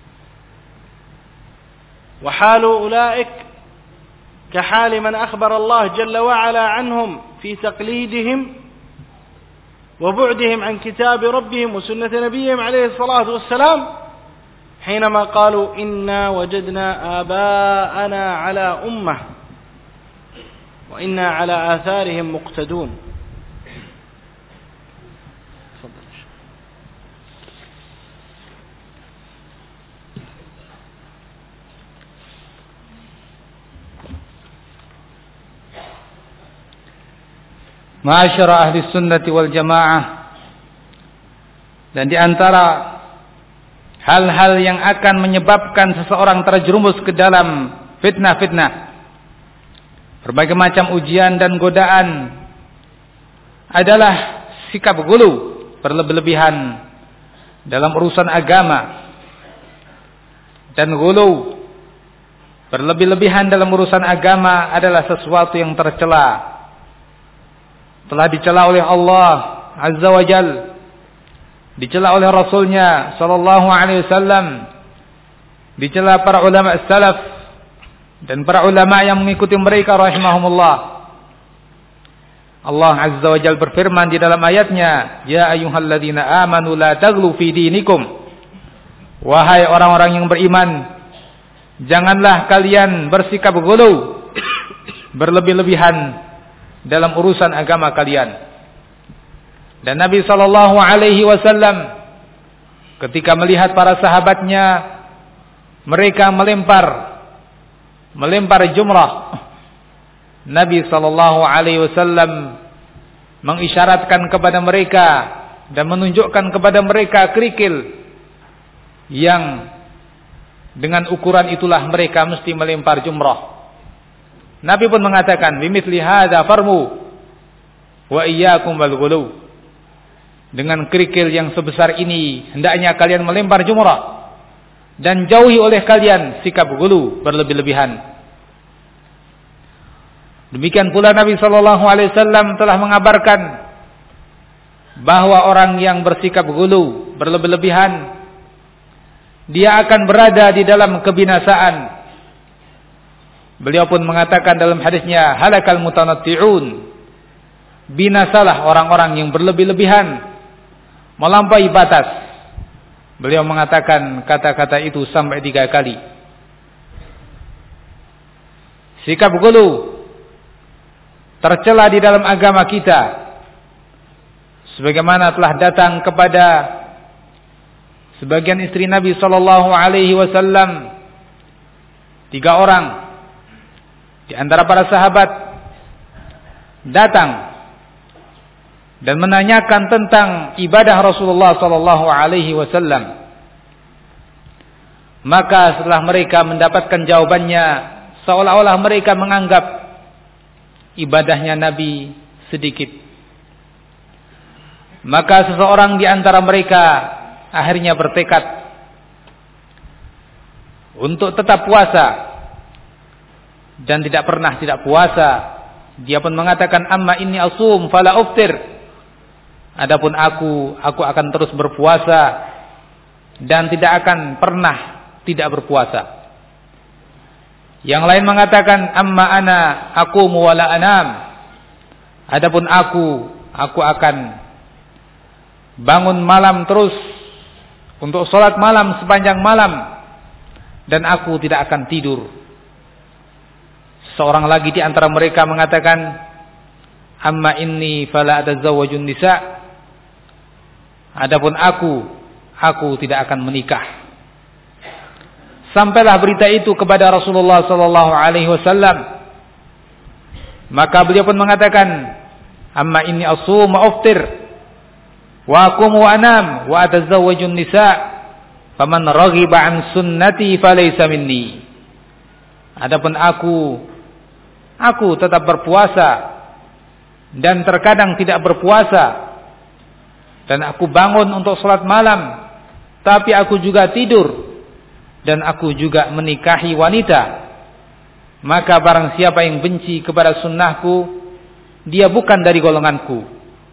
وحال أولئك كحال من أخبر الله جل وعلا عنهم في تقليدهم وبعدهم عن كتاب ربهم وسنة نبيهم عليه الصلاة والسلام، حينما قالوا: إنا وجدنا آباءنا على أمة وإنا على آثارهم مقتدون. Ma'asyara ahli sunnati wal jamaah, dan di antara hal-hal yang akan menyebabkan seseorang terjerumus ke dalam fitnah-fitnah, berbagai macam ujian dan godaan, adalah sikap ghulu, berlebih-lebihan dalam urusan agama. Dan ghulu, berlebih-lebihan dalam urusan agama, adalah sesuatu yang tercela. Telah dicela oleh Allah Azza wa Jal, dicela oleh Rasulnya Sallallahu Alaihi Wasallam, dicela para ulama salaf, dan para ulama yang mengikuti mereka rahimahumullah. Allah Azza wa Jalla berfirman di dalam ayatnya, ya ayyuhalladzina amanu la taghlu fi dinikum. Wahai orang-orang yang beriman, janganlah kalian bersikap ghulu, berlebih-lebihan dalam urusan agama kalian. Dan Nabi sallallahu alaihi wasallam ketika melihat para sahabatnya mereka melempar jumrah, Nabi sallallahu alaihi wasallam mengisyaratkan kepada mereka dan menunjukkan kepada mereka kerikil yang dengan ukuran itulah mereka mesti melempar jumrah. Nabi pun mengatakan, bimithli hadza farmu wa iyyakum wal ghulu. Dengan kerikil yang sebesar ini hendaknya kalian melempar jumrah, dan jauhi oleh kalian sikap ghulu, berlebih-lebihan. Demikian pula Nabi sallallahu alaihi wasallam telah mengabarkan bahwa orang yang bersikap ghulu, berlebih-lebihan, dia akan berada di dalam kebinasaan. Beliau pun mengatakan dalam hadisnya, halakal mutanatti'un, binasalah orang-orang yang berlebih-lebihan, melampaui batas. Beliau mengatakan kata-kata itu sampai 3 kali. Sikap ghulu tercela di dalam agama kita, sebagaimana telah datang kepada sebagian istri Nabi sallallahu alaihi wasallam, 3 orang di antara para sahabat datang dan menanyakan tentang ibadah Rasulullah sallallahu alaihi wasallam. Maka setelah mereka mendapatkan jawabannya, seolah-olah mereka menganggap ibadahnya Nabi sedikit. Maka seseorang di antara mereka akhirnya bertekad untuk tetap puasa dan tidak pernah tidak puasa. Dia pun mengatakan, amma inni asum fala uftir. Adapun aku akan terus berpuasa dan tidak akan pernah tidak berpuasa. Yang lain mengatakan, amma ana aqumu wala anam. Adapun aku akan bangun malam terus untuk sholat malam sepanjang malam, dan aku tidak akan tidur. Seorang lagi di antara mereka mengatakan, amma inni fala atazawwajun nisa. Adapun aku tidak akan menikah. Sampailah berita itu kepada Rasulullah sallallahu alaihi wasallam. Maka beliau pun mengatakan, amma inni asum wa uftir wa aqumu wa anam wa atazawwajun nisa, faman raghiba an sunnati falaysa minni. Adapun aku tetap berpuasa dan terkadang tidak berpuasa, dan aku bangun untuk salat malam, tapi aku juga tidur, dan aku juga menikahi wanita. Maka barang siapa yang benci kepada sunnahku, dia bukan dari golonganku.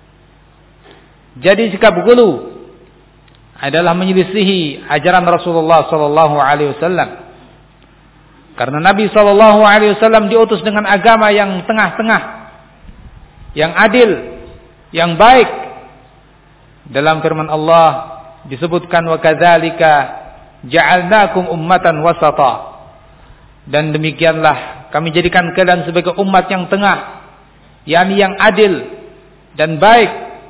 Jadi sikap ghulu adalah menyelisihi ajaran Rasulullah sallallahu alaihi wasallam. Karena Nabi sallallahu alaihi wasallam diutus dengan agama yang tengah-tengah, yang adil, yang baik. Dalam firman Allah disebutkan, wa kadzalika ja'alnakum ummatan wasata. Dan demikianlah kami jadikan kalian sebagai umat yang tengah, yakni yang adil dan baik.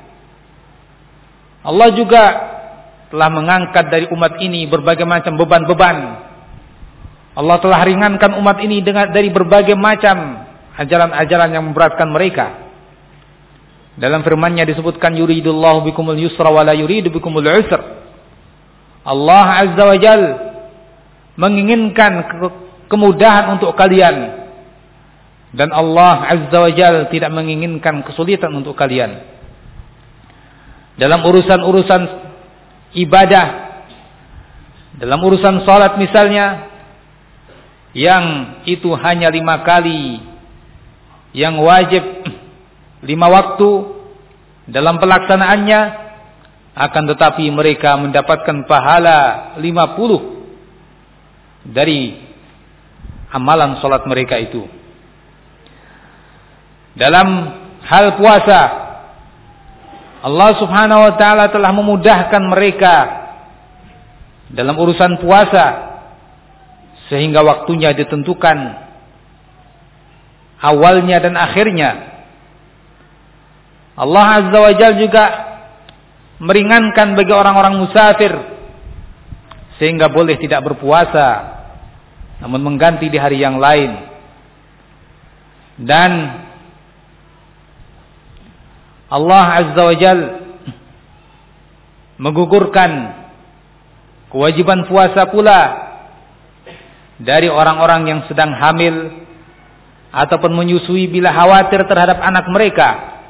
Allah juga telah mengangkat dari umat ini berbagai macam beban-beban. Allah telah ringankan umat ini dari berbagai macam ajaran-ajaran yang memberatkan mereka. Dalam firman-Nya disebutkan, yuridullahu bikumul yusra wa la yuridu bikumul usra. Allah Azza wa Jal menginginkan kemudahan untuk kalian, dan Allah Azza wa Jal tidak menginginkan kesulitan untuk kalian. Dalam urusan-urusan ibadah, dalam urusan salat misalnya, yang itu hanya 5 kali yang wajib, 5 waktu dalam pelaksanaannya, akan tetapi mereka mendapatkan pahala 50 dari amalan salat mereka itu. Dalam hal puasa, Allah Subhanahu wa taala telah memudahkan mereka dalam urusan puasa sehingga waktunya ditentukan awalnya dan akhirnya. Allah Azza wa Jalla juga meringankan bagi orang-orang musafir sehingga boleh tidak berpuasa namun mengganti di hari yang lain. Dan Allah Azza wa Jalla menggugurkan kewajiban puasa pula dari orang-orang yang sedang hamil ataupun menyusui bila khawatir terhadap anak mereka.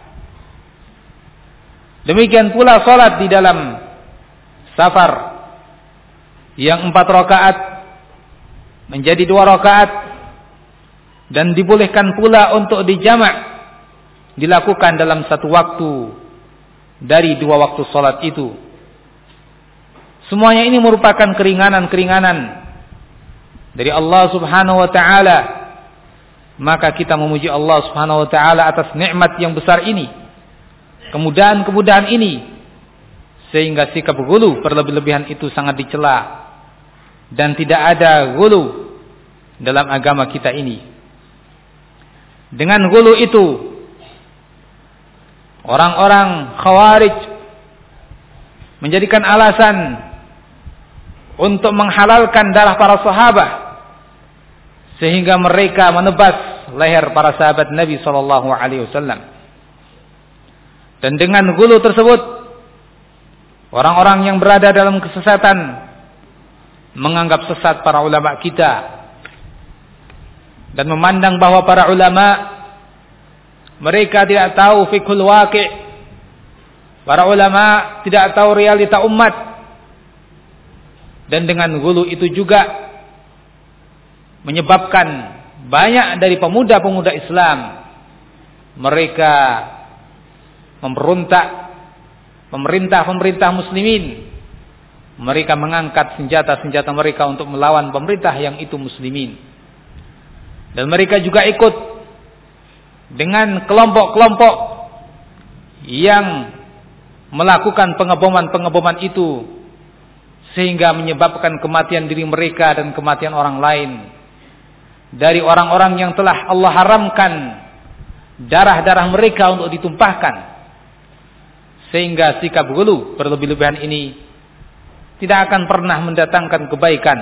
Demikian pula salat di dalam safar yang 4 rakaat menjadi 2 rakaat dan dibolehkan pula untuk dijamak dilakukan dalam satu waktu dari 2 waktu salat itu. Semuanya ini merupakan keringanan-keringanan dari Allah Subhanahu wa taala. Maka kita memuji Allah Subhanahu wa taala atas nikmat yang besar ini, kemudahan-kemudahan ini, sehingga sikap ghulu berlebih-lebihan itu sangat dicela dan tidak ada ghulu dalam agama kita ini. Dengan ghulu itu orang-orang Khawarij menjadikan alasan untuk menghalalkan darah para sahabat sehingga mereka menebas leher para sahabat Nabi sallallahu alaihi wasallam. Dan dengan ghulu tersebut orang-orang yang berada dalam kesesatan menganggap sesat para ulama kita dan memandang bahwa para ulama mereka tidak tahu fiqhul waqi'. Para ulama tidak tahu realita umat. Dan dengan ghulu itu juga menyebabkan banyak dari pemuda-pemuda Islam mereka memberontak pemerintah muslimin. Mereka mengangkat senjata-senjata mereka untuk melawan pemerintah yang itu muslimin. Dan mereka juga ikut dengan kelompok-kelompok yang melakukan pengeboman-pengeboman itu sehingga menyebabkan kematian diri mereka dan kematian orang lain dari orang-orang yang telah Allah haramkan darah-darah mereka untuk ditumpahkan. Sehingga sikap ghulu berlebih-lebihan ini tidak akan pernah mendatangkan kebaikan.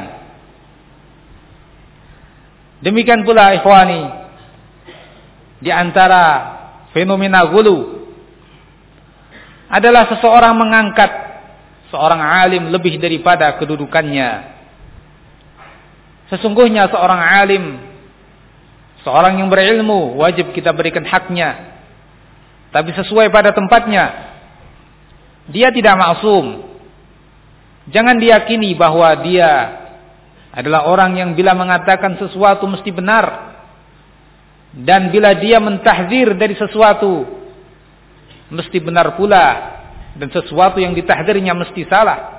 Demikian pula ikhwani, di antara fenomena ghulu adalah seseorang mengangkat seorang alim lebih daripada kedudukannya. Sesungguhnya seorang alim, seorang yang berilmu, wajib kita berikan haknya, tapi sesuai pada tempatnya. Dia tidak maksum. Jangan diyakini bahwa dia adalah orang yang bila mengatakan sesuatu mesti benar, dan bila dia mentahdzir dari sesuatu mesti benar pula, dan sesuatu yang ditahdzirnya mesti salah.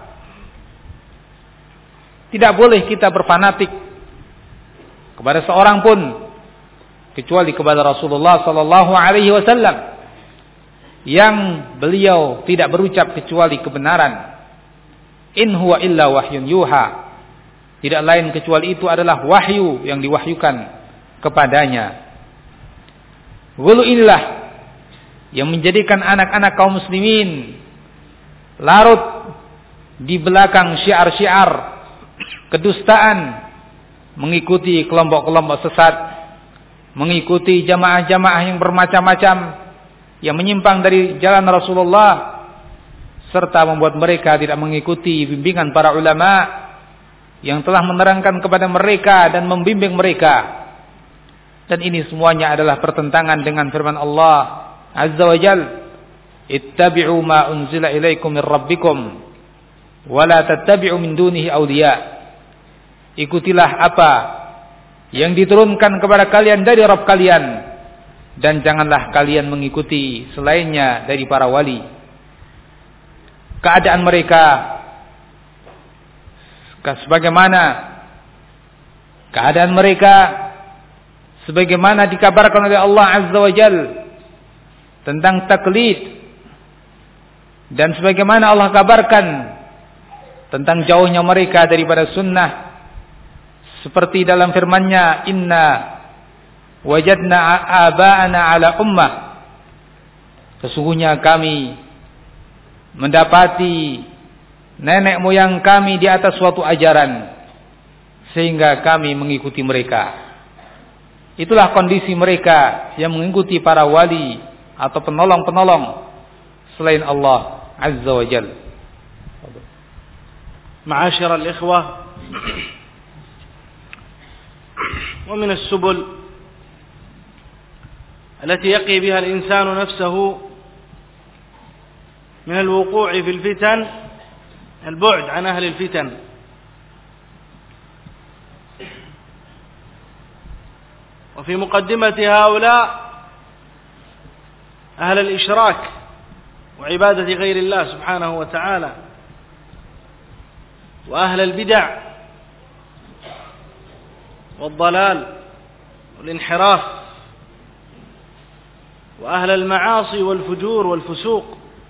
Tidak boleh kita berfanatik kepada seorang pun kecuali kepada Rasulullah sallallahu alaihi wasallam yang beliau tidak berucap kecuali kebenaran. In huwa illa wahyun yuha. Tidak lain kecuali itu adalah wahyu yang diwahyukan kepadanya. Ghulu inilah yang menjadikan anak-anak kaum muslimin larut di belakang syiar-syiar kedustaan, mengikuti kelompok-kelompok sesat, mengikuti jamaah-jamaah yang bermacam-macam yang menyimpang dari jalan Rasulullah, serta membuat mereka tidak mengikuti bimbingan para ulama yang telah menerangkan kepada mereka dan membimbing mereka. Dan ini semuanya adalah pertentangan dengan firman Allah Azza wa Jalla, ittabi'u ma unzila ilaikum min rabbikum wa la tattabi'u min dunihi awliya. Ikutilah apa yang diturunkan kepada kalian dari Rabb kalian, dan janganlah kalian mengikuti selainnya dari para wali. Keadaan mereka sebagaimana keadaan mereka sebagaimana dikabarkan oleh Allah Azza wa Jal tentang taklid, dan sebagaimana Allah kabarkan tentang jauhnya mereka daripada sunnah, seperti dalam firman-Nya, inna wajadna aba'ana ala ummah, sesungguhnya kami mendapati nenek moyang kami di atas suatu ajaran sehingga kami mengikuti mereka. Itulah kondisi mereka yang mengikuti para wali atau penolong-penolong selain Allah Azza wa Jalla. معاشر الإخوة، ومن السبل التي يقي بها الإنسان نفسه من الوقوع في الفتن البعد عن أهل الفتن، وفي مقدمة هؤلاء أهل الإشراك وعبادة غير الله سبحانه وتعالى، وأهل البدع والضلال والانحراف، وأهل المعاصي والفجور والفسوق.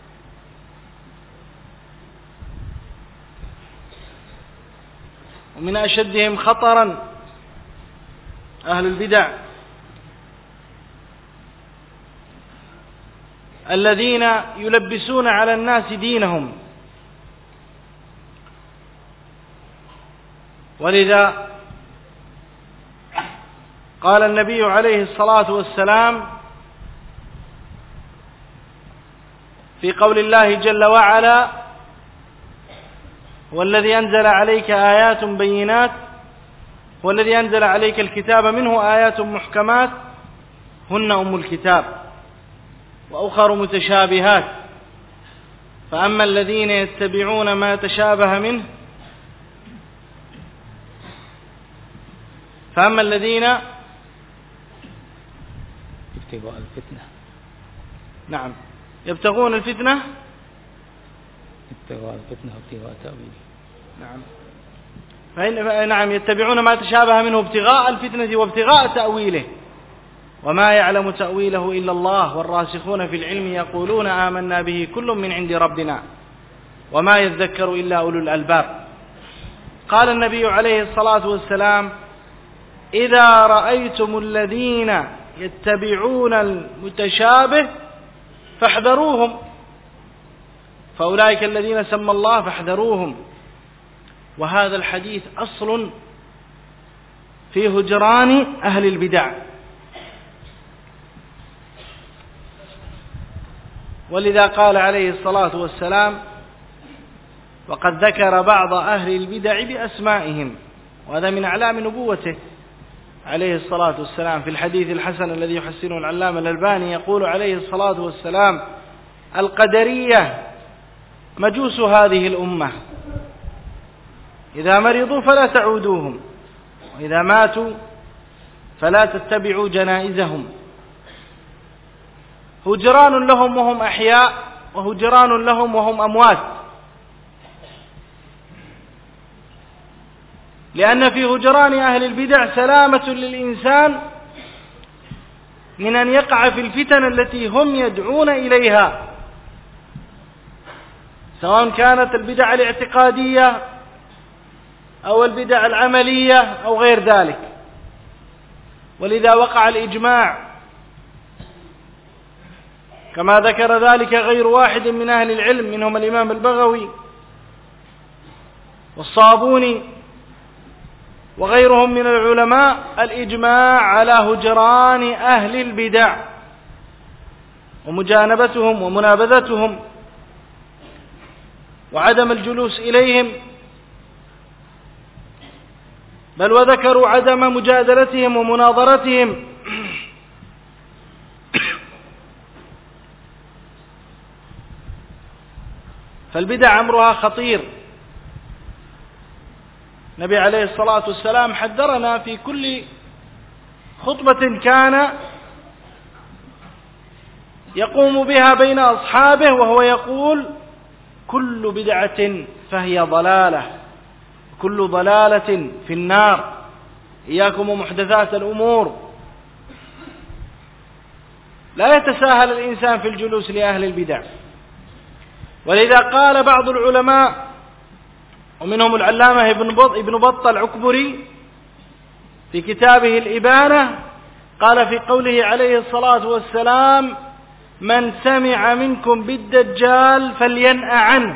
ومن أشدهم خطرا أهل البدع الذين يلبسون على الناس دينهم. ولذا قال النبي عليه الصلاة والسلام في قول الله جل وعلا: والذي أنزل عليك آيات بينات، والذي أنزل عليك الكتاب منه آيات محكمات هن أم الكتاب وأخر متشابهات، فأما الذين يتبعون ما تشابه منه فأما الذين ابتغاء الفتنة، نعم، يبتغون الفتنة، ابتغاء الفتنة وابتغاء تأويله، نعم، يتبعون ما تشابه منه ابتغاء الفتنة وابتغاء تأويله، وما يعلم تأويله إلا الله، والراسخون في العلم يقولون آمنا به كل من عند ربنا وما يذكر إلا أولو الألباب. قال النبي عليه الصلاة والسلام: إذا رأيتم الذين يتبعون المتشابه فاحذروهم، فأولئك الذين سمى الله فاحذروهم. وهذا الحديث أصل في هجران أهل البدع. ولذا قال عليه الصلاة والسلام: وقد ذكر بعض أهل البدع بأسمائهم، وهذا من أعلام نبوته عليه الصلاة والسلام. في الحديث الحسن الذي يحسنه العلامة الألباني يقول عليه الصلاة والسلام: القدرية مجوس هذه الأمة، إذا مرضوا فلا تعودوهم، وإذا ماتوا فلا تتبعوا جنائزهم. هجران لهم وهم أحياء، وهجران لهم وهم أموات، لأن في هجران أهل البدع سلامة للإنسان من أن يقع في الفتن التي هم يدعون إليها، سواء كانت البدع الاعتقادية أو البدع العملية أو غير ذلك. ولذا وقع الإجماع كما ذكر ذلك غير واحد من أهل العلم، منهم الإمام البغوي والصابوني وغيرهم من العلماء، الإجماع على هجران أهل البدع ومجانبتهم ومنابذتهم وعدم الجلوس إليهم، بل وذكروا عدم مجادلتهم ومناظرتهم. فالبدع أمرها خطير. النبي عليه الصلاة والسلام حذرنا في كل خطبة كان يقوم بها بين أصحابه وهو يقول: كل بدعة فهي ضلالة، كل ضلالة في النار. إياكم ومحدثات الأمور. لا يتساهل الإنسان في الجلوس لأهل البدع. ولذا قال بعض العلماء ومنهم العلامة ابن بطة العكبري في كتابه الإبانة، قال في قوله عليه الصلاة والسلام: من سمع منكم بالدجال فلينأ عنه.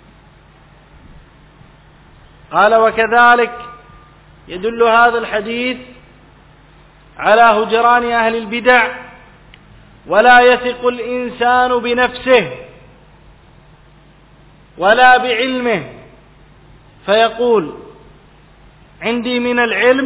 قال: وكذلك يدل هذا الحديث على هجران أهل البدع، ولا يثق الإنسان بنفسه ولا بعلمه فيقول: عندي من العلم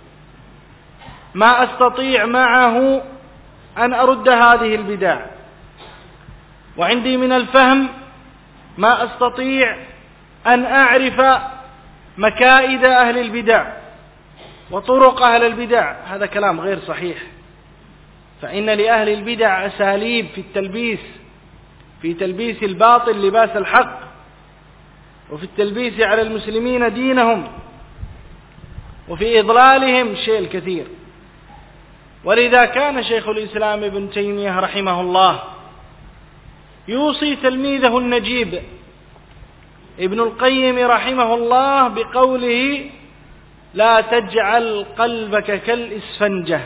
ما أستطيع معه أن أرد هذه البدع، وعندي من الفهم ما أستطيع أن أعرف مكائد أهل البدع وطرق أهل البدع. هذا كلام غير صحيح، فإن لأهل البدع أساليب في تلبيس الباطل لباس الحق، وفي التلبيس على المسلمين دينهم، وفي إضلالهم شيء الكثير. ولذا كان شيخ الإسلام ابن تيمية رحمه الله يوصي تلميذه النجيب ابن القيم رحمه الله بقوله: لا تجعل قلبك كالإسفنجة،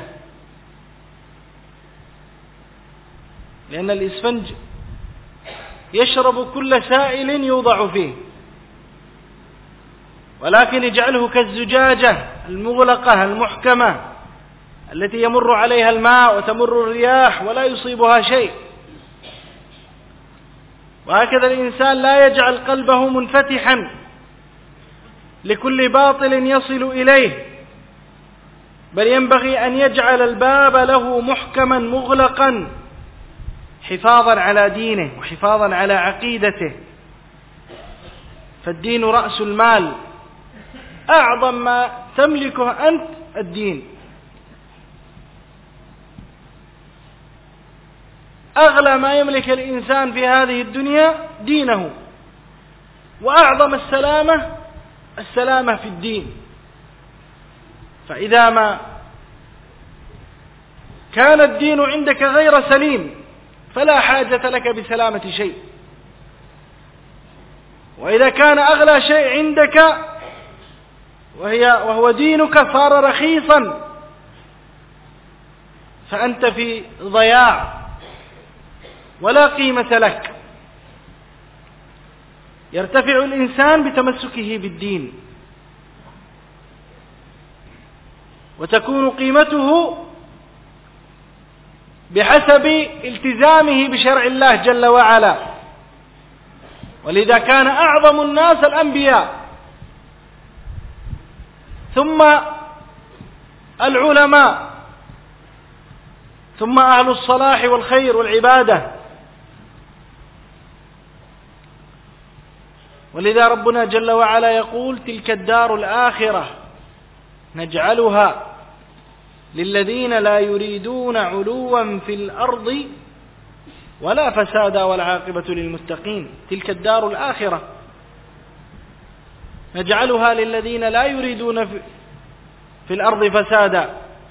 لأن الإسفنج يشرب كل سائل يوضع فيه، ولكن اجعله كالزجاجة المغلقة المحكمة التي يمر عليها الماء وتمر الرياح ولا يصيبها شيء. وهكذا الإنسان لا يجعل قلبه منفتحا لكل باطل يصل إليه، بل ينبغي أن يجعل الباب له محكما مغلقا حفاظا على دينه وحفاظا على عقيدته. فالدين رأس المال، أعظم ما تملكه أنت الدين. أغلى ما يملك الإنسان في هذه الدنيا دينه، وأعظم السلامة في الدين. فإذا ما كان الدين عندك غير سليم فلا حاجة لك بسلامة شيء، وإذا كان أغلى شيء عندك وهو دينك صار رخيصا فأنت في ضياع ولا قيمة لك. يرتفع الإنسان بتمسكه بالدين، وتكون قيمته بحسب التزامه بشرع الله جل وعلا. ولذا كان أعظم الناس الأنبياء، ثم العلماء، ثم أهل الصلاح والخير والعبادة. ولذا ربنا جل وعلا يقول: تلك الدار الآخرة نجعلها للذين لا يريدون علوا في الأرض ولا فسادا والعاقبة للمتقين. تلك الدار الآخرة نجعلها للذين لا يريدون في الأرض فسادا.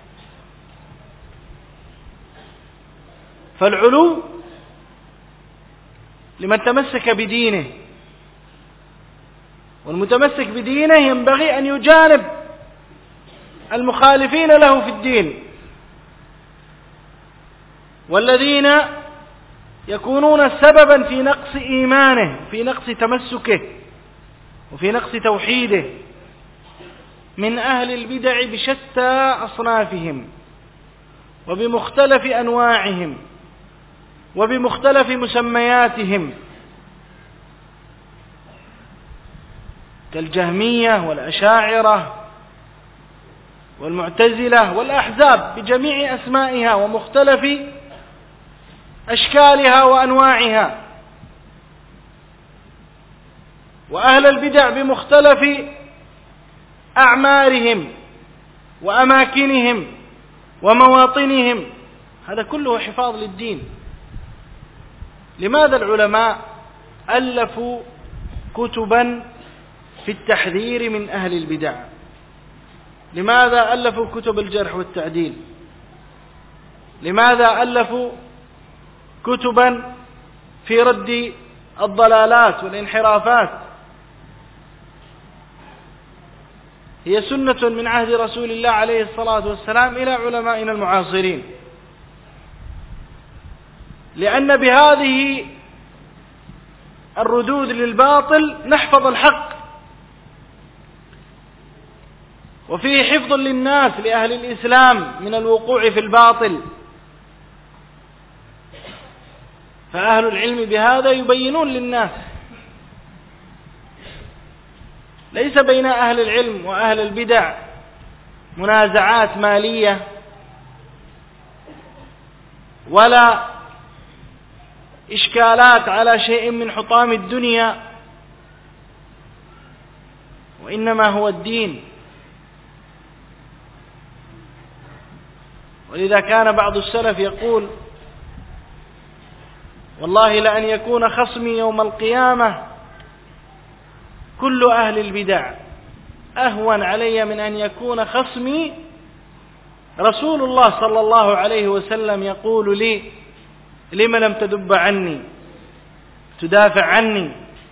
فالعلو لمن تمسك بدينه، والمتمسك بدينه ينبغي أن يجانب المخالفين له في الدين، والذين يكونون سببا في نقص إيمانه، في نقص تمسكه، وفي نقص توحيده، من أهل البدع بشتى أصنافهم وبمختلف أنواعهم وبمختلف مسمياتهم، كالجهمية والأشاعرة والمعتزلة والأحزاب بجميع أسمائها ومختلف أشكالها وأنواعها، وأهل البدع بمختلف أعمارهم وأماكنهم ومواطنهم. هذا كله حفاظ للدين. لماذا العلماء ألفوا كتبا في التحذير من أهل البدع؟ لماذا ألفوا كتب الجرح والتعديل؟ لماذا ألفوا كتبا في رد الضلالات والانحرافات؟ هي سنة من عهد رسول الله عليه الصلاة والسلام إلى علمائنا المعاصرين، لأن بهذه الردود للباطل نحفظ الحق، وفيه حفظ للناس لأهل الإسلام من الوقوع في الباطل. فأهل العلم بهذا يبينون للناس. ليس بين أهل العلم وأهل البدع منازعات مالية ولا إشكالات على شيء من حطام الدنيا، وإنما هو الدين. ولذا كان بعض السلف يقول: والله لأن يكون خصمي يوم القيامة كل أهل البدع أهون علي من أن يكون خصمي رسول الله صلى الله عليه وسلم يقول لي: لم لم تدب عني تدافع عني.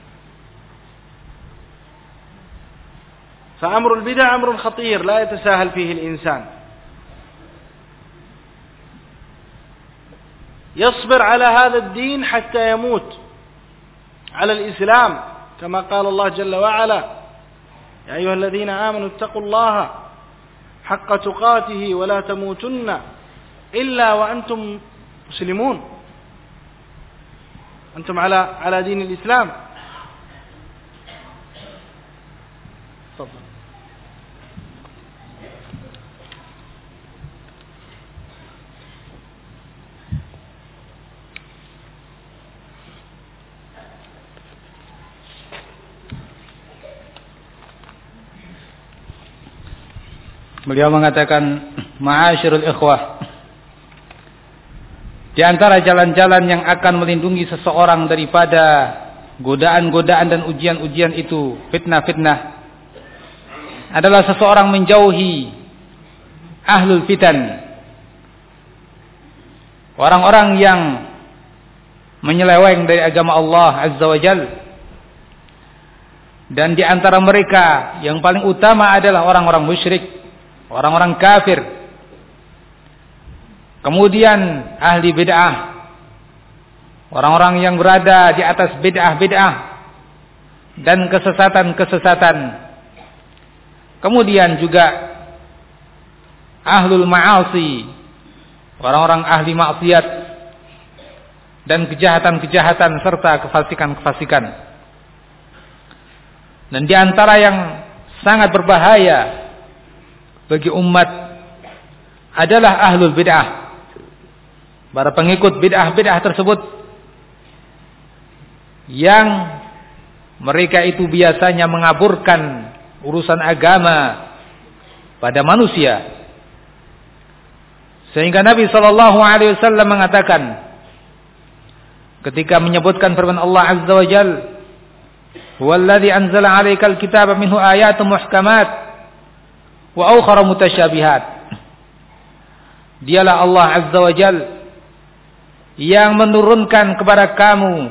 فأمر البدع أمر خطير لا يتساهل فيه الإنسان. يصبر على هذا الدين حتى يموت على الإسلام، كما قال الله جل وعلا: يا أيها الذين آمنوا اتقوا الله حق تقاته ولا تموتن إلا وأنتم مسلمون. أنتم على دين الإسلام. تفضل. Beliau mengatakan, ma'asyirul ikhwah, di antara jalan-jalan yang akan melindungi seseorang daripada godaan-godaan dan ujian-ujian itu, fitnah-fitnah, adalah seseorang menjauhi ahlul fitan, orang-orang yang menyeleweng dari agama Allah Azza wa Jal. Dan di antara mereka yang paling utama adalah orang-orang musyrik, orang-orang kafir. Kemudian ahli bid'ah, orang-orang yang berada di atas bid'ah-bid'ah dan kesesatan-kesesatan. Kemudian juga ahlul ma'asi, orang-orang ahli maksiat dan kejahatan-kejahatan serta kefasikan-kefasikan. Dan di antara yang sangat berbahaya bagi umat adalah ahlul bid'ah, para pengikut bid'ah-bid'ah tersebut, yang mereka itu biasanya mengaburkan urusan agama pada manusia. Sehingga Nabi SAW mengatakan ketika menyebutkan firman Allah Azza wa Jal, "Huwallazi anzala 'alaikal kitaba minhu ayatun muhkamat wa ukhra mutasyabihat." Dialah Allah Azza wa Jal yang menurunkan kepada kamu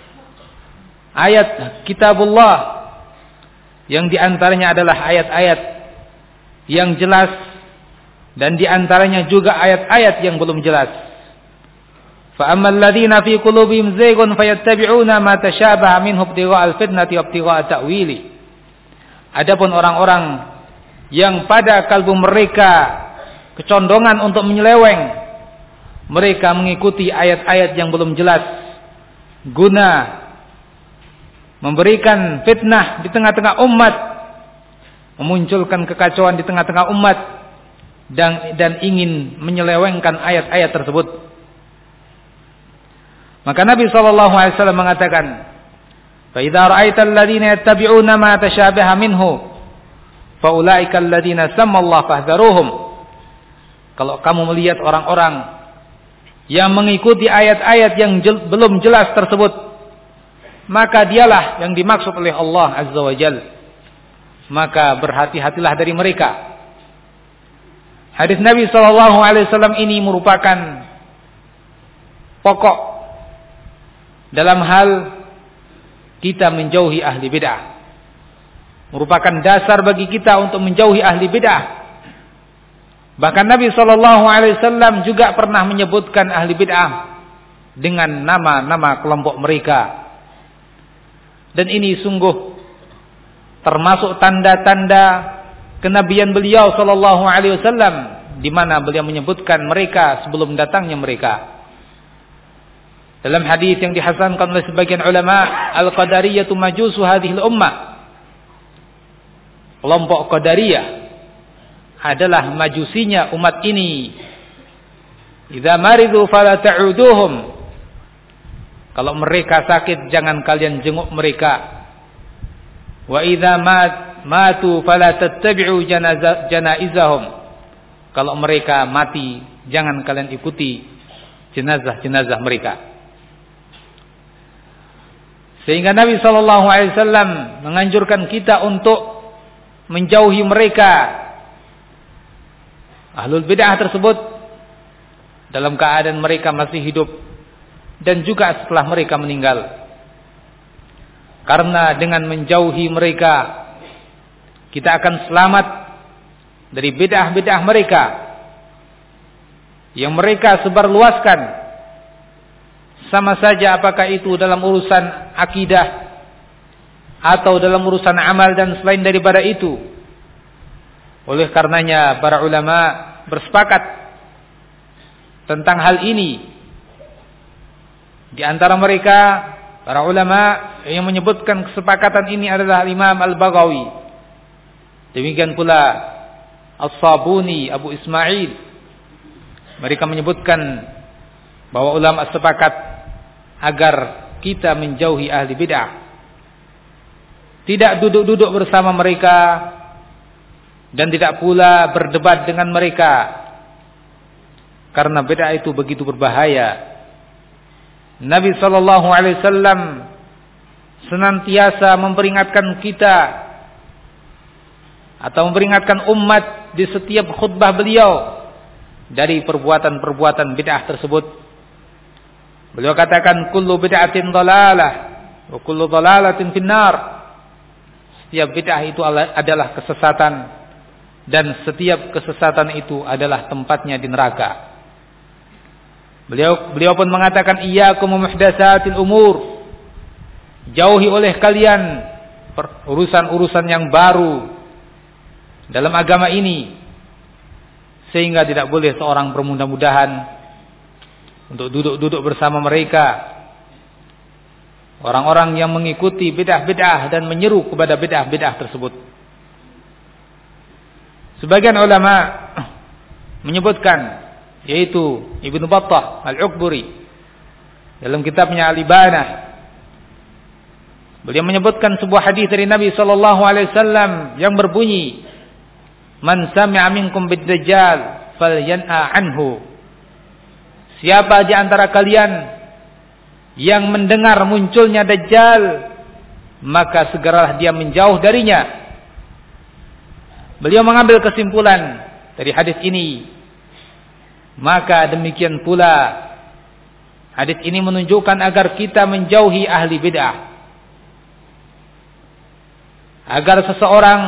ayat kitabullah, yang diantaranya adalah ayat-ayat yang jelas, dan diantaranya juga ayat-ayat yang belum jelas. Fa ammal ladzina fi qulubihim zaygun fayattabi'una ma tashabaha minhu ibtigha'al fitnati wa ibtigha'a ta'wili. Adapun orang-orang yang pada kalbu mereka kecondongan untuk menyeleweng, mereka mengikuti ayat-ayat yang belum jelas guna memberikan fitnah di tengah-tengah umat, memunculkan kekacauan di tengah-tengah umat, dan ingin menyelewengkan ayat-ayat tersebut. Maka Nabi SAW mengatakan, "Fa idza ra'aital ladzina yattabi'una ma tashabaha minhu fa ulaika alladzina sammallahu fahdharuhum." Kalau kamu melihat orang-orang yang mengikuti ayat-ayat yang belum jelas tersebut, maka dialah yang dimaksud oleh Allah Azza wa Jalla. Maka berhati-hatilah dari mereka. Hadis Nabi SAW ini merupakan pokok dalam hal kita menjauhi ahli bid'ah. Merupakan dasar bagi kita untuk menjauhi ahli bid'ah. Bahkan Nabi SAW juga pernah menyebutkan ahli bid'ah dengan nama-nama kelompok mereka. Dan ini sungguh termasuk tanda-tanda kenabian beliau SAW, di mana beliau menyebutkan mereka sebelum datangnya mereka. Dalam hadis yang dihasankan oleh sebagian ulama, al-qadariyatu majusu hadhil ummah. Kelompok Qadariyah adalah majusinya umat ini. Idza maridu fala ta'uduhum. Kalau mereka sakit jangan kalian jenguk mereka. Wa idza matu fala tattabi'u janaizahum. Kalau mereka mati jangan kalian ikuti jenazah-jenazah mereka. Sehingga Nabi SAW menganjurkan kita untuk menjauhi mereka, ahlul bid'ah tersebut, dalam keadaan mereka masih hidup dan juga setelah mereka meninggal. Karena dengan menjauhi mereka, kita akan selamat dari bid'ah-bid'ah mereka yang mereka sebarluaskan. Sama saja apakah itu dalam urusan akidah atau dalam urusan amal dan selain daripada itu. Oleh karenanya para ulama bersepakat tentang hal ini. Di antara mereka para ulama yang menyebutkan kesepakatan ini adalah Imam Al-Baghawi. Demikian pula As-Sabuni, Abu Ismail. Mereka menyebutkan bahwa ulama sepakat agar kita menjauhi ahli bid'ah. Tidak duduk-duduk bersama mereka dan tidak pula berdebat dengan mereka. Karena bid'ah itu begitu berbahaya. Nabi SAW senantiasa memperingatkan kita atau memperingatkan umat di setiap khutbah beliau dari perbuatan-perbuatan bid'ah tersebut. Beliau katakan kullu bid'atin dhalalah wa kullu dhalalatin finnar. Setiap bid'ah itu adalah kesesatan dan setiap kesesatan itu adalah tempatnya di neraka. Beliau pun mengatakan iyyakum muhdatsatil umur. Jauhi oleh kalian urusan-urusan yang baru dalam agama ini, sehingga tidak boleh seorang bermudah-mudahan untuk duduk-duduk bersama mereka, orang-orang yang mengikuti bid'ah-bid'ah dan menyeru kepada bid'ah-bid'ah tersebut. Sebagian ulama menyebutkan, yaitu Ibnu Battah Al-Ukburi dalam kitabnya Al-Ibanah, beliau menyebutkan sebuah hadis dari Nabi SAW yang berbunyi, man sami'a minkum bid-dajjal falyan'a anhu. Siapa di antara kalian yang mendengar munculnya Dajjal, maka segeralah dia menjauh darinya. Beliau mengambil kesimpulan dari hadis ini. Maka demikian pula hadis ini menunjukkan agar kita menjauhi ahli bid'ah. Agar seseorang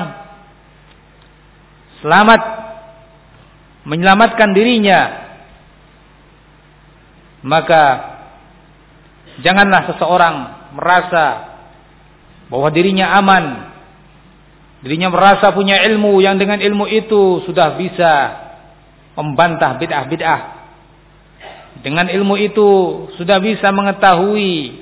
selamat, menyelamatkan dirinya, maka janganlah seseorang merasa bahwa dirinya aman, dirinya merasa punya ilmu yang dengan ilmu itu sudah bisa membantah bid'ah-bid'ah. Dengan ilmu itu sudah bisa mengetahui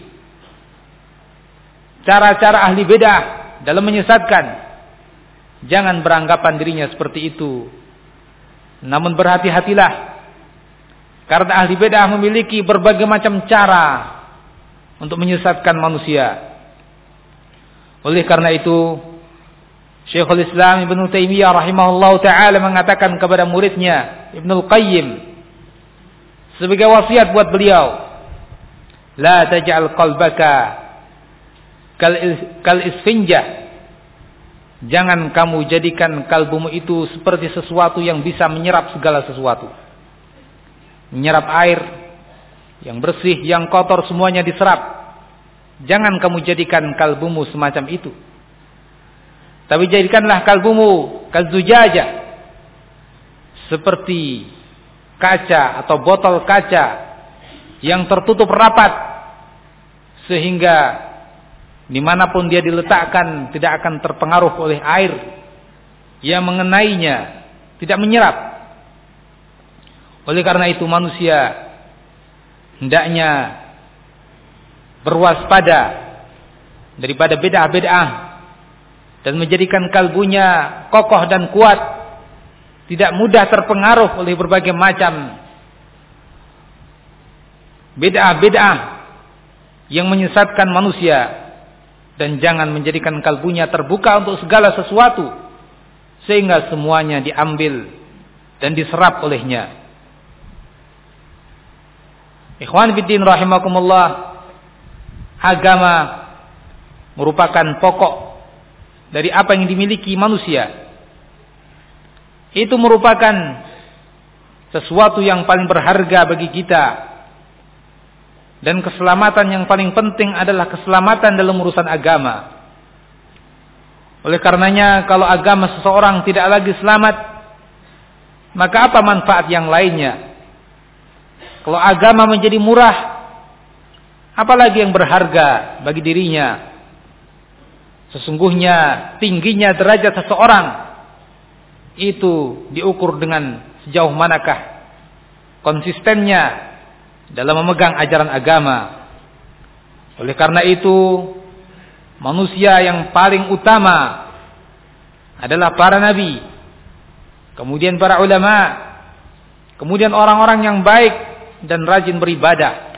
cara-cara ahli bid'ah dalam menyesatkan. Jangan beranggapan dirinya seperti itu. Namun berhati-hatilah. Karena ahli bid'ah memiliki berbagai macam cara untuk menyesatkan manusia. Oleh karena itu, Syekhul Islam Ibnu Taimiyah rahimahullahu taala mengatakan kepada muridnya Ibnul Qayyim sebagai wasiat buat beliau, la taj'al qalbaka kal isfinjah Jangan kamu jadikan kalbumu itu seperti sesuatu yang bisa menyerap segala sesuatu. Menyerap air, yang bersih, yang kotor, semuanya diserap. Jangan kamu jadikan kalbumu semacam itu. Tapi jadikanlah kalbumu kazujajah, seperti kaca atau botol kaca yang tertutup rapat, sehingga dimanapun dia diletakkan tidak akan terpengaruh oleh air yang mengenainya, tidak menyerap. Oleh karena itu manusia hendaknya berwaspada daripada bid'ah-bid'ah dan menjadikan kalbunya kokoh dan kuat, tidak mudah terpengaruh oleh berbagai macam bid'ah-bid'ah yang menyesatkan manusia. Dan jangan menjadikan kalbunya terbuka untuk segala sesuatu, sehingga semuanya diambil dan diserap olehnya. Ikhwan fiddin rahimakumullah, agama merupakan pokok dari apa yang dimiliki manusia. Itu merupakan sesuatu yang paling berharga bagi kita. Dan keselamatan yang paling penting adalah keselamatan dalam urusan agama. Oleh karenanya, kalau agama seseorang tidak lagi selamat, maka apa manfaat yang lainnya? Kalau agama menjadi murah, apalagi yang berharga bagi dirinya? Sesungguhnya tingginya derajat seseorang itu diukur dengan sejauh manakah konsistennya dalam memegang ajaran agama. Oleh karena itu, manusia yang paling utama adalah para nabi, kemudian para ulama, kemudian orang-orang yang baik dan rajin beribadah.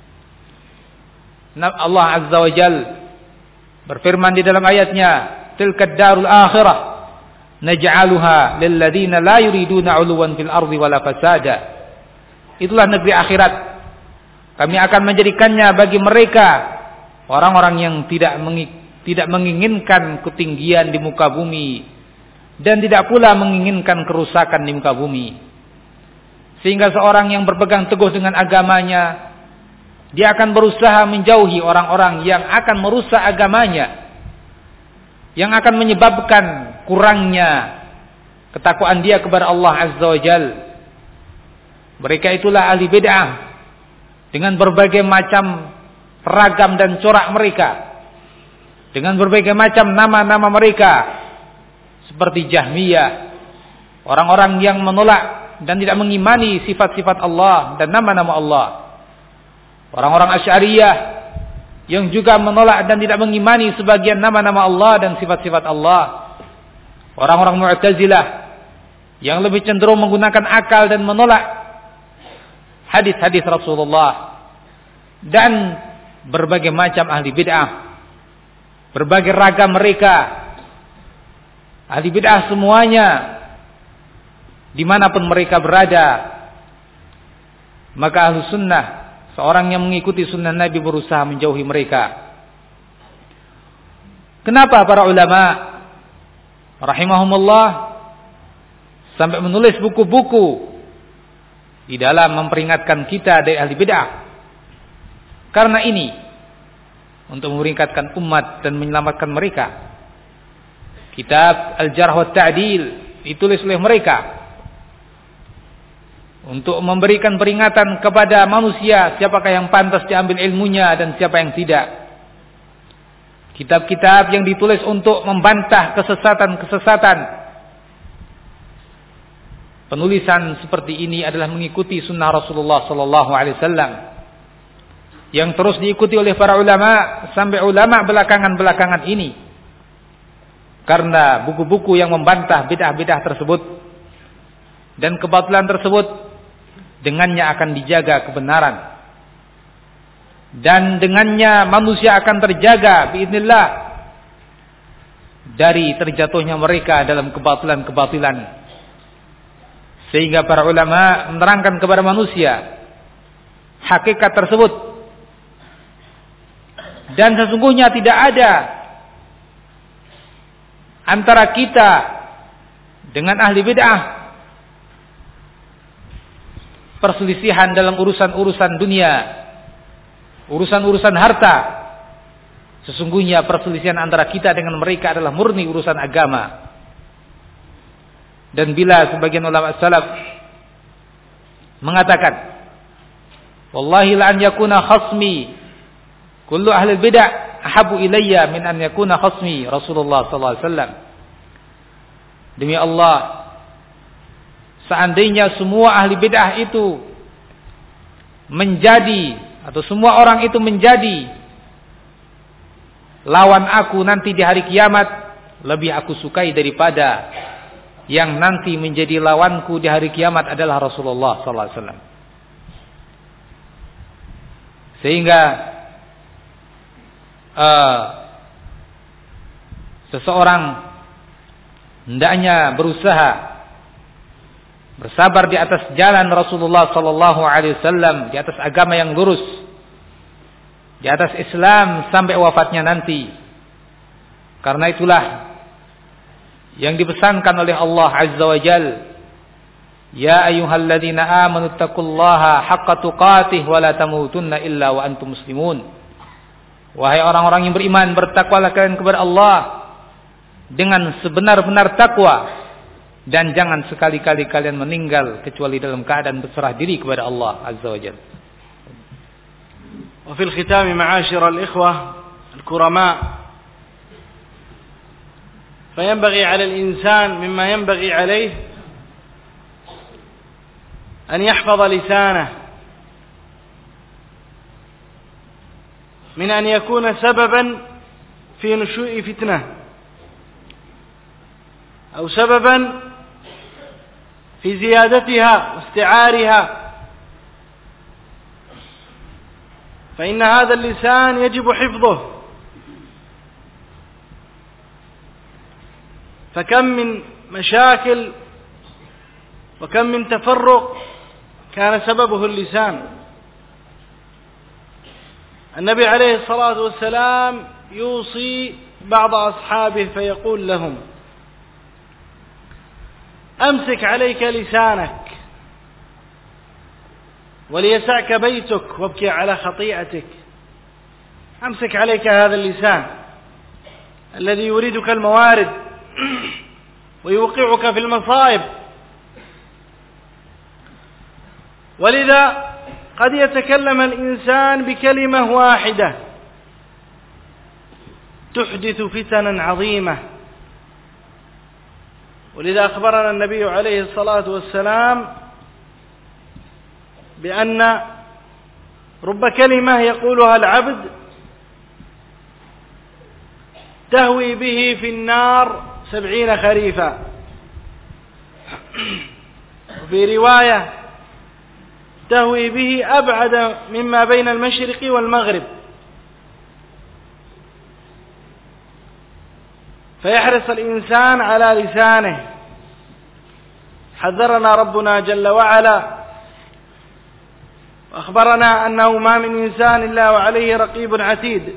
Allah Azza wa Jal berfirman di dalam ayatnya, tilkad darul akhirah naj'aluha lil ladzina la yuriduna 'uluwan fil ardi wala fasada. Itulah negeri akhirat. Kami akan menjadikannya bagi mereka orang-orang yang tidak menginginkan ketinggian di muka bumi dan tidak pula menginginkan kerusakan di muka bumi. Sehingga seorang yang berpegang teguh dengan agamanya, dia akan berusaha menjauhi orang-orang yang akan merusak agamanya, yang akan menyebabkan kurangnya ketakwaan dia kepada Allah Azza wa Jal. Mereka itulah ahli bid'ah dengan berbagai macam ragam dan corak mereka, dengan berbagai macam nama-nama mereka, seperti Jahmiyah, orang-orang yang menolak dan tidak mengimani sifat-sifat Allah dan nama-nama Allah. Orang-orang Asy'ariyah yang juga menolak dan tidak mengimani sebagian nama-nama Allah dan sifat-sifat Allah. Orang-orang Mu'tazilah yang lebih cenderung menggunakan akal dan menolak hadis-hadis Rasulullah, dan berbagai macam ahli bid'ah, berbagai ragam mereka. Ahli bid'ah semuanya, dimanapun mereka berada, maka ahlu sunnah, seorang yang mengikuti sunnah Nabi, berusaha menjauhi mereka. Kenapa para ulama rahimahumullah sampai menulis buku-buku di dalam memperingatkan kita dari ahli bid'ah? Karena ini, untuk memperingatkan umat dan menyelamatkan mereka. Kitab Al-Jarh wa Ta'dil ditulis oleh mereka untuk memberikan peringatan kepada manusia siapakah yang pantas diambil ilmunya dan siapa yang tidak. Kitab-kitab yang ditulis untuk membantah kesesatan-kesesatan. Penulisan seperti ini adalah mengikuti sunnah Rasulullah sallallahu alaihi wasallam yang terus diikuti oleh para ulama sampai ulama belakangan-belakangan ini. Karena buku-buku yang membantah bid'ah-bid'ah tersebut dan kebatilan tersebut, dengannya akan dijaga kebenaran, dan dengannya manusia akan terjaga biidznillah dari terjatuhnya mereka dalam kebatilan-kebatilan. Sehingga para ulama menerangkan kepada manusia hakikat tersebut. Dan sesungguhnya tidak ada antara kita dengan ahli bid'ah perselisihan dalam urusan-urusan dunia, urusan-urusan harta. Sesungguhnya perselisihan antara kita dengan mereka adalah murni urusan agama. Dan bila sebagian ulama salaf mengatakan, wallahi la an yakuna khasmi kullu ahli bid'ah ahabu ilayya min an yakuna khasmi Rasulullah sallallahu alaihi wasallam. Demi Allah, seandainya semua ahli bid'ah itu menjadi, atau semua orang itu menjadi lawan aku nanti di hari kiamat, lebih aku sukai daripada yang nanti menjadi lawanku di hari kiamat adalah Rasulullah sallallahu alaihi wasallam. Sehingga seseorang hendaknya berusaha bersabar di atas jalan Rasulullah sallallahu alaihi wasallam, di atas agama yang lurus, di atas Islam sampai wafatnya nanti. Karena itulah yang dipesankan oleh Allah Azza wa Jal, ya ayyuhalladzina amanu taqullaha haqqa tuqatih wa la tamutunna illa wa antum muslimun. Wahai orang-orang yang beriman, bertakwalah kalian kepada Allah dengan sebenar-benar takwa, dan jangan sekali-kali kalian meninggal kecuali dalam keadaan berserah diri kepada Allah Azza wa Jalla. Wa fil khitami ma'asyiral ikhwah al-kurama, فينبغي على الإنسان مما ينبغي عليه أن يحفظ لسانه من أن يكون سببا في نشوء فتنة أو سببا في زيادتها واستعارها، فإن هذا اللسان يجب حفظه. فكم من مشاكل وكم من تفرق كان سببه اللسان. النبي عليه الصلاة والسلام يوصي بعض أصحابه فيقول لهم: أمسك عليك لسانك وليسعك بيتك وابكي على خطيئتك. أمسك عليك هذا اللسان الذي يريدك الموارد ويوقعك في المصائب. ولذا قد يتكلم الإنسان بكلمة واحدة تحدث فتنا عظيمة. ولذا أخبرنا النبي عليه الصلاة والسلام بأن رب كلمة يقولها العبد تهوي به في النار 70 خريفا. وفي رواية تهوي به أبعد مما بين المشرق والمغرب. فيحرص الإنسان على لسانه. حذرنا ربنا جل وعلا وأخبرنا أنه ما من إنسان إلا وعليه رقيب عتيد.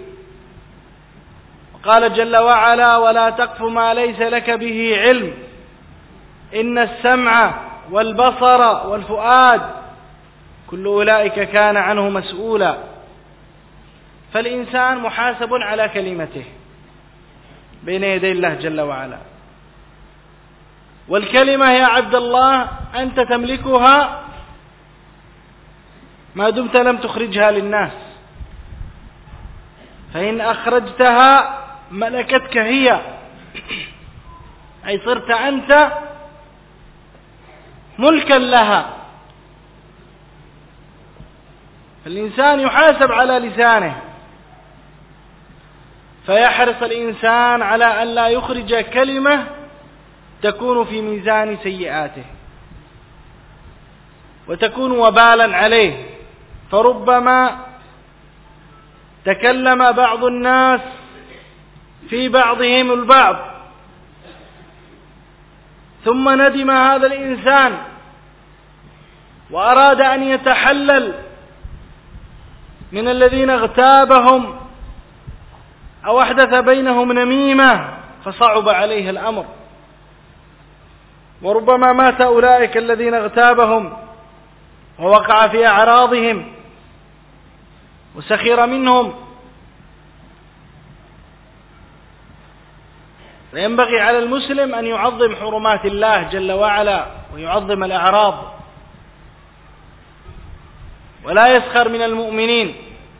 قال جل وعلا: ولا تقف ما ليس لك به علم إن السمع والبصر والفؤاد كل أولئك كان عنه مسؤولا. فالإنسان محاسب على كلمته بين يدي الله جل وعلا. والكلمة يا عبد الله أنت تملكها ما دمت لم تخرجها للناس، فإن أخرجتها ملكتك هي، أي صرت أنت ملكا لها. الإنسان يحاسب على لسانه، فيحرص الإنسان على أن لا يخرج كلمة تكون في ميزان سيئاته وتكون وبالا عليه. فربما تكلم بعض الناس في بعضهم البعض ثم ندم هذا الإنسان وأراد أن يتحلل من الذين اغتابهم أو أحدث بينهم نميمة، فصعب عليه الأمر، وربما مات أولئك الذين اغتابهم ووقع في أعراضهم وسخر منهم. فينبغي على المسلم أن يعظم حرمات الله جل وعلا ويعظم الأعراض، ولا يسخر من المؤمنين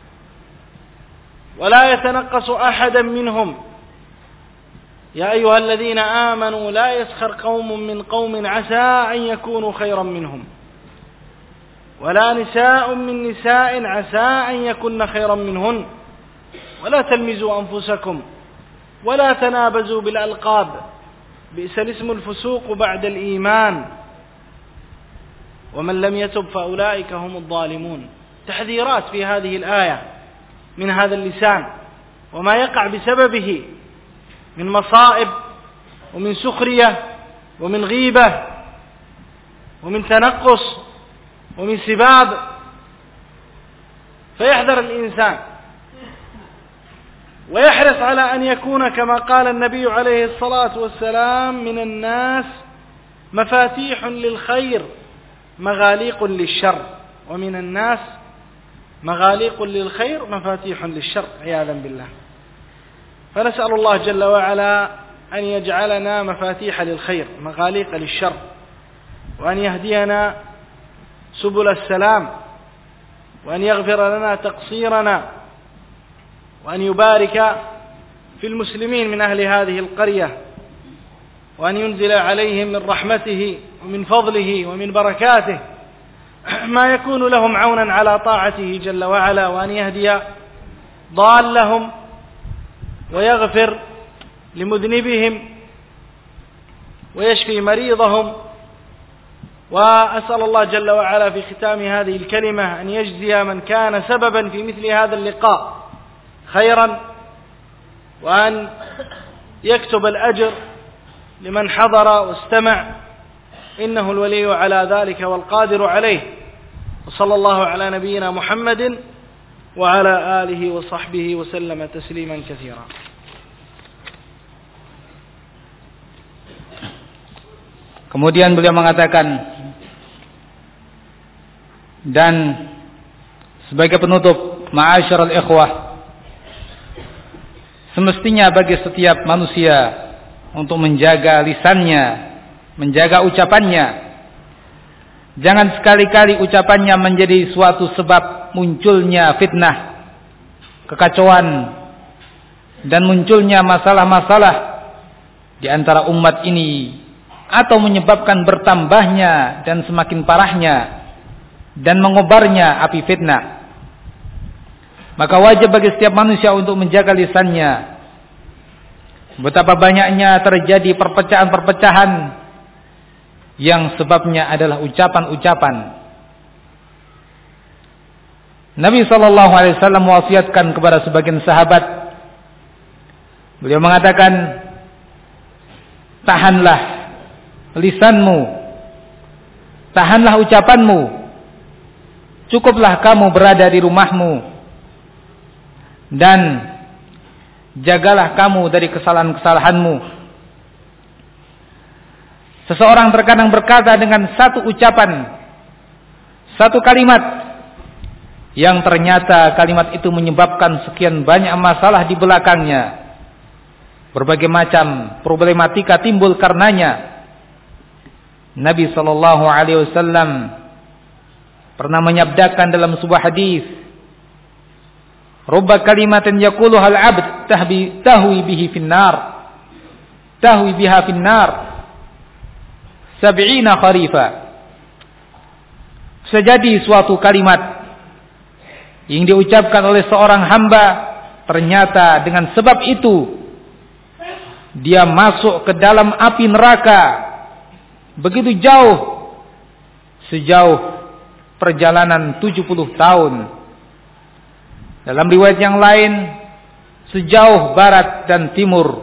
ولا يتنقص أحدا منهم. يا أيها الذين آمنوا لا يسخر قوم من قوم عسى أن يكونوا خيرا منهم، ولا نساء من نساء عسى أن يكن خيرا منهن، ولا تلمزوا أنفسكم ولا تنابزوا بالألقاب، بئس الاسم الفسوق بعد الإيمان، ومن لم يتب فأولئك هم الظالمون. تحذيرات في هذه الآية من هذا اللسان وما يقع بسببه من مصائب ومن سخرية ومن غيبة ومن تنقص ومن سباب. فيحذر الإنسان ويحرص على أن يكون كما قال النبي عليه الصلاة والسلام: من الناس مفاتيح للخير مغاليق للشر، ومن الناس مغاليق للخير مفاتيح للشر، عياذا بالله. فنسأل الله جل وعلا أن يجعلنا مفاتيح للخير مغاليق للشر، وأن يهدينا سبل السلام، وأن يغفر لنا تقصيرنا، وأن يبارك في المسلمين من أهل هذه القرية، وأن ينزل عليهم من رحمته ومن فضله ومن بركاته ما يكون لهم عونا على طاعته جل وعلا، وأن يهدي ضالهم ويغفر لمذنبهم ويشفي مريضهم. وأسأل الله جل وعلا في ختام هذه الكلمة أن يجزي من كان سببا في مثل هذا اللقاء خيرا، وأن يكتب الأجر لمن حضر واستمع، إنه الولي على ذلك والقادر عليه. وصلى الله على نبينا محمد وعلى آله وصحبه وسلم تسليما كثيرا. Kemudian beliau mengatakan, dan sebagai penutup, ma'asyiral ikhwah, semestinya bagi setiap manusia untuk menjaga lisannya, menjaga ucapannya. Jangan sekali-kali ucapannya menjadi suatu sebab munculnya fitnah, kekacauan, dan munculnya masalah-masalah di antara umat ini, atau menyebabkan bertambahnya dan semakin parahnya dan mengobarnya api fitnah. Maka wajib bagi setiap manusia untuk menjaga lisannya. Betapa banyaknya terjadi perpecahan-perpecahan yang sebabnya adalah ucapan-ucapan. Nabi SAW mewasiatkan kepada sebagian sahabat. Beliau mengatakan, tahanlah lisanmu, tahanlah ucapanmu, cukuplah kamu berada di rumahmu, dan jagalah kamu dari kesalahan-kesalahanmu. Seseorang terkadang berkata dengan satu ucapan, satu kalimat, yang ternyata kalimat itu menyebabkan sekian banyak masalah di belakangnya. Berbagai macam problematika timbul karenanya. Nabi SAW pernah menyabdakan dalam sebuah hadis, rubba kalimatin yaquluhal abd tahwi biha finnar 70 kharifa. Sejadi suatu kalimat yang diucapkan oleh seorang hamba, ternyata dengan sebab itu dia masuk ke dalam api neraka begitu jauh, sejauh perjalanan 70 tahun. Dalam riwayat yang lain, sejauh barat dan timur.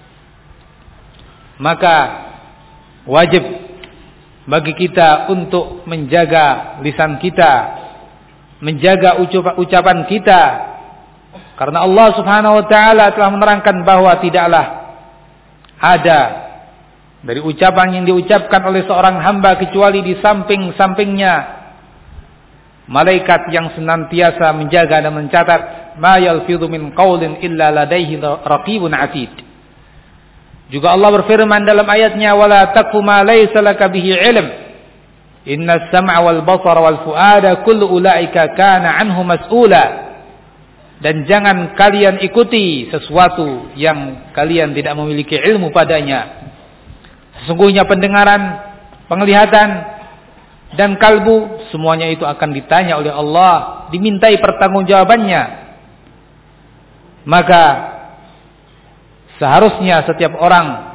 Maka wajib bagi kita untuk menjaga lisan kita, menjaga ucapan kita, karena Allah Subhanahu wa taala telah menerangkan bahwa tidaklah ada dari ucapan yang diucapkan oleh seorang hamba kecuali di samping-sampingnya malaikat yang senantiasa menjaga dan mencatat. Ma yalfidhu min qaulin illa ladaihi raqibun atid. Juga Allah berfirman dalam ayatnya, wala taqfu ma laysa laka bihi ilm. Innas sam'a wal basara wal fuada kullu ulaika kana anhu mas'ula. Dan jangan kalian ikuti sesuatu yang kalian tidak memiliki ilmu padanya. Sesungguhnya pendengaran, penglihatan, dan kalbu semuanya itu akan ditanya oleh Allah, dimintai pertanggungjawabannya. Maka seharusnya setiap orang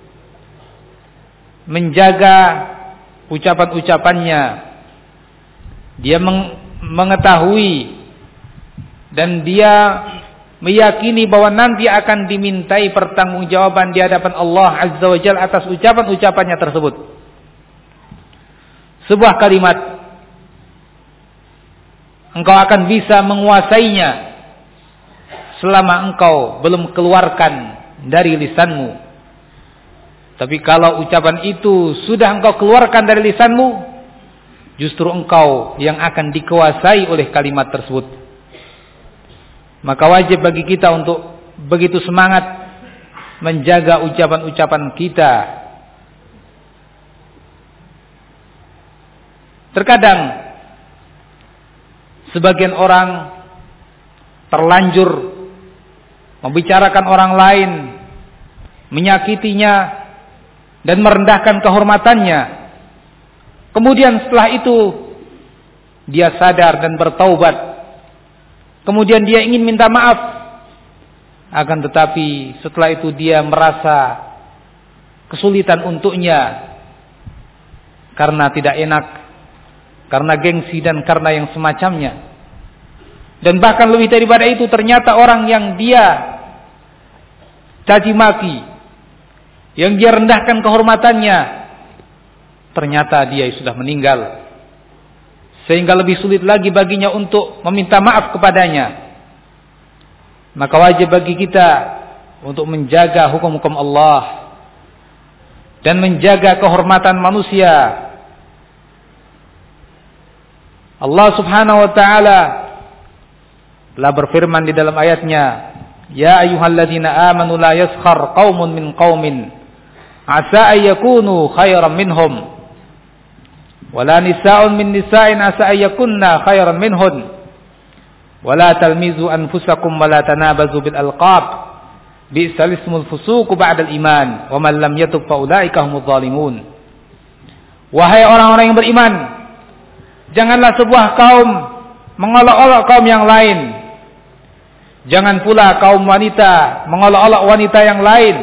menjaga ucapan-ucapannya. Dia mengetahui dan dia meyakini bahwa nanti akan dimintai pertanggungjawaban di hadapan Allah Azza wa Jalla atas ucapan-ucapannya tersebut. Sebuah kalimat engkau akan bisa menguasainya selama engkau belum keluarkan dari lisanmu. Tapi kalau ucapan itu sudah engkau keluarkan dari lisanmu, justru engkau yang akan dikuasai oleh kalimat tersebut. Maka wajib bagi kita untuk begitu semangat menjaga ucapan-ucapan kita. Terkadang sebagian orang terlanjur membicarakan orang lain, menyakitinya dan merendahkan kehormatannya. Kemudian setelah itu dia sadar dan bertaubat. Kemudian dia ingin minta maaf. Akan tetapi setelah itu dia merasa kesulitan untuknya karena tidak enak, karena gengsi dan karena yang semacamnya. Dan bahkan lebih daripada itu, ternyata orang yang dia caci maki, yang dia rendahkan kehormatannya, ternyata dia sudah meninggal. Sehingga lebih sulit lagi baginya untuk meminta maaf kepadanya. Maka wajib bagi kita untuk menjaga hukum-hukum Allah dan menjaga kehormatan manusia. Allah Subhanahu wa taala telah berfirman di dalam ayatnya, ya ayyuhalladzina amanu la yaskhar qaumun min qaumin asa ay yakunu khairan minhum wala nisa'un min nisa'in asa ay yakunna khairan minhun wala talmizu anfusakum wala tanabazu bil alqab bi'sal ismul fusuq ba'da al iman wa man lam yatub fa ulaika humudz zalimun. Wahai orang-orang yang beriman, janganlah sebuah kaum mengolok-olok kaum yang lain. Jangan pula kaum wanita mengolok-olok wanita yang lain.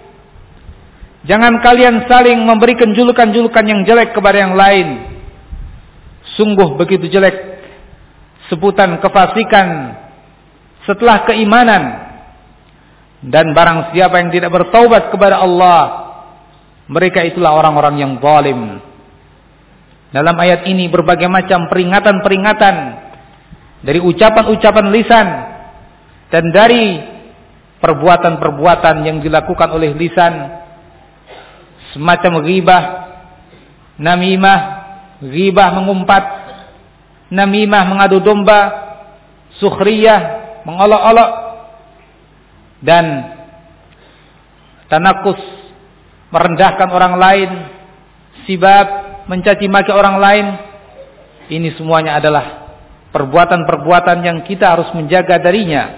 Jangan kalian saling memberikan julukan-julukan yang jelek kepada yang lain. Sungguh begitu jelek sebutan kefasikan setelah keimanan. Dan barang siapa yang tidak bertaubat kepada Allah, mereka itulah orang-orang yang zalim. Dalam ayat ini berbagai macam peringatan-peringatan dari ucapan-ucapan lisan dan dari perbuatan-perbuatan yang dilakukan oleh lisan, semacam ghibah, namimah, ghibah mengumpat, namimah mengadu domba, sukhriyah mengolok-olok, dan tanakus merendahkan orang lain, sibab mencaci maki orang lain. Ini semuanya adalah perbuatan-perbuatan yang kita harus menjaga darinya.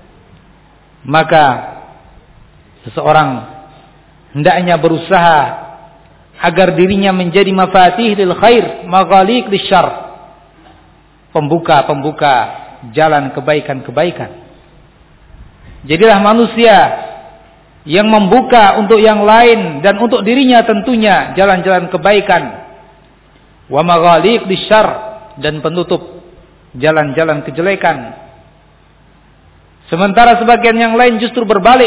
Maka seseorang hendaknya berusaha agar dirinya menjadi mafatih lil khair, maghaliq lisyarr, pembuka-pembuka jalan kebaikan-kebaikan. Jadilah manusia yang membuka untuk yang lain dan untuk dirinya tentunya jalan-jalan kebaikan. Wa maghaliq lisyarr, dan penutup jalan-jalan kejelekan. Sementara sebagian yang lain justru berbalik.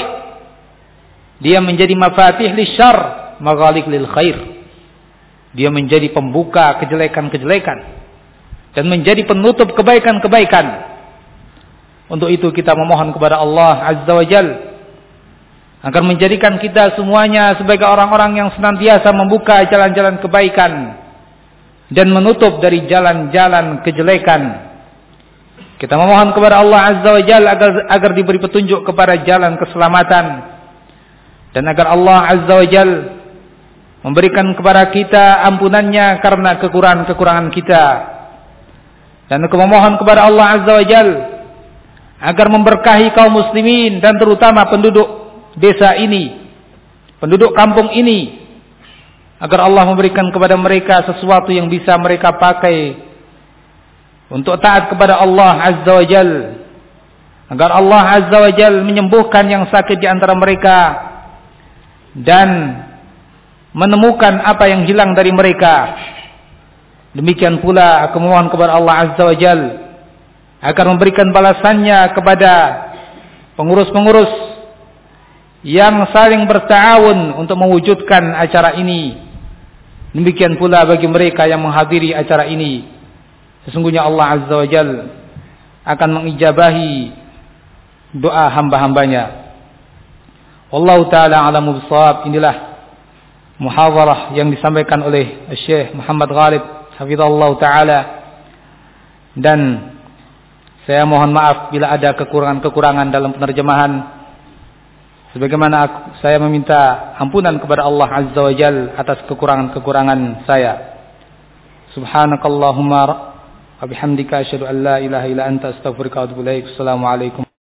Dia menjadi mafatih lisyarr, maghaliq lil khair. Dia menjadi pembuka kejelekan-kejelekan dan menjadi penutup kebaikan-kebaikan. Untuk itu kita memohon kepada Allah Azza wa Jalla agar menjadikan kita semuanya sebagai orang-orang yang senantiasa membuka jalan-jalan kebaikan dan menutup dari jalan-jalan kejelekan. Kita memohon kepada Allah Azza wa Jalla agar diberi petunjuk kepada jalan keselamatan, dan agar Allah Azza wa Jalla memberikan kepada kita ampunannya karena kekurangan-kekurangan kita. Dan aku memohon kepada Allah Azza wa Jalla agar memberkahi kaum muslimin dan terutama penduduk desa ini, penduduk kampung ini, agar Allah memberikan kepada mereka sesuatu yang bisa mereka pakai untuk taat kepada Allah Azza wa Jal, agar Allah Azza wa Jal menyembuhkan yang sakit di antara mereka dan menemukan apa yang hilang dari mereka. Demikian pula aku memohon kepada Allah Azza wa Jal agar memberikan balasannya kepada pengurus-pengurus yang saling berta'awun untuk mewujudkan acara ini. Demikian pula bagi mereka yang menghadiri acara ini. Sesungguhnya Allah Azza wa Jal akan mengijabahi doa hamba-hambanya. Wallahu ta'ala a'lamu bissawab. Inilah muhadharah yang disampaikan oleh Syekh Muhammad Ghalib hafizallahu ta'ala, dan saya mohon maaf bila ada kekurangan-kekurangan dalam penerjemahan, sebagaimana saya meminta ampunan kepada Allah Azza wa Jal atas kekurangan-kekurangan saya. Subhanakallahumma wa bihamdika asyhadu an la ilaha illa anta astaghfiruka wa atubu ilaik. Assalamualaikum.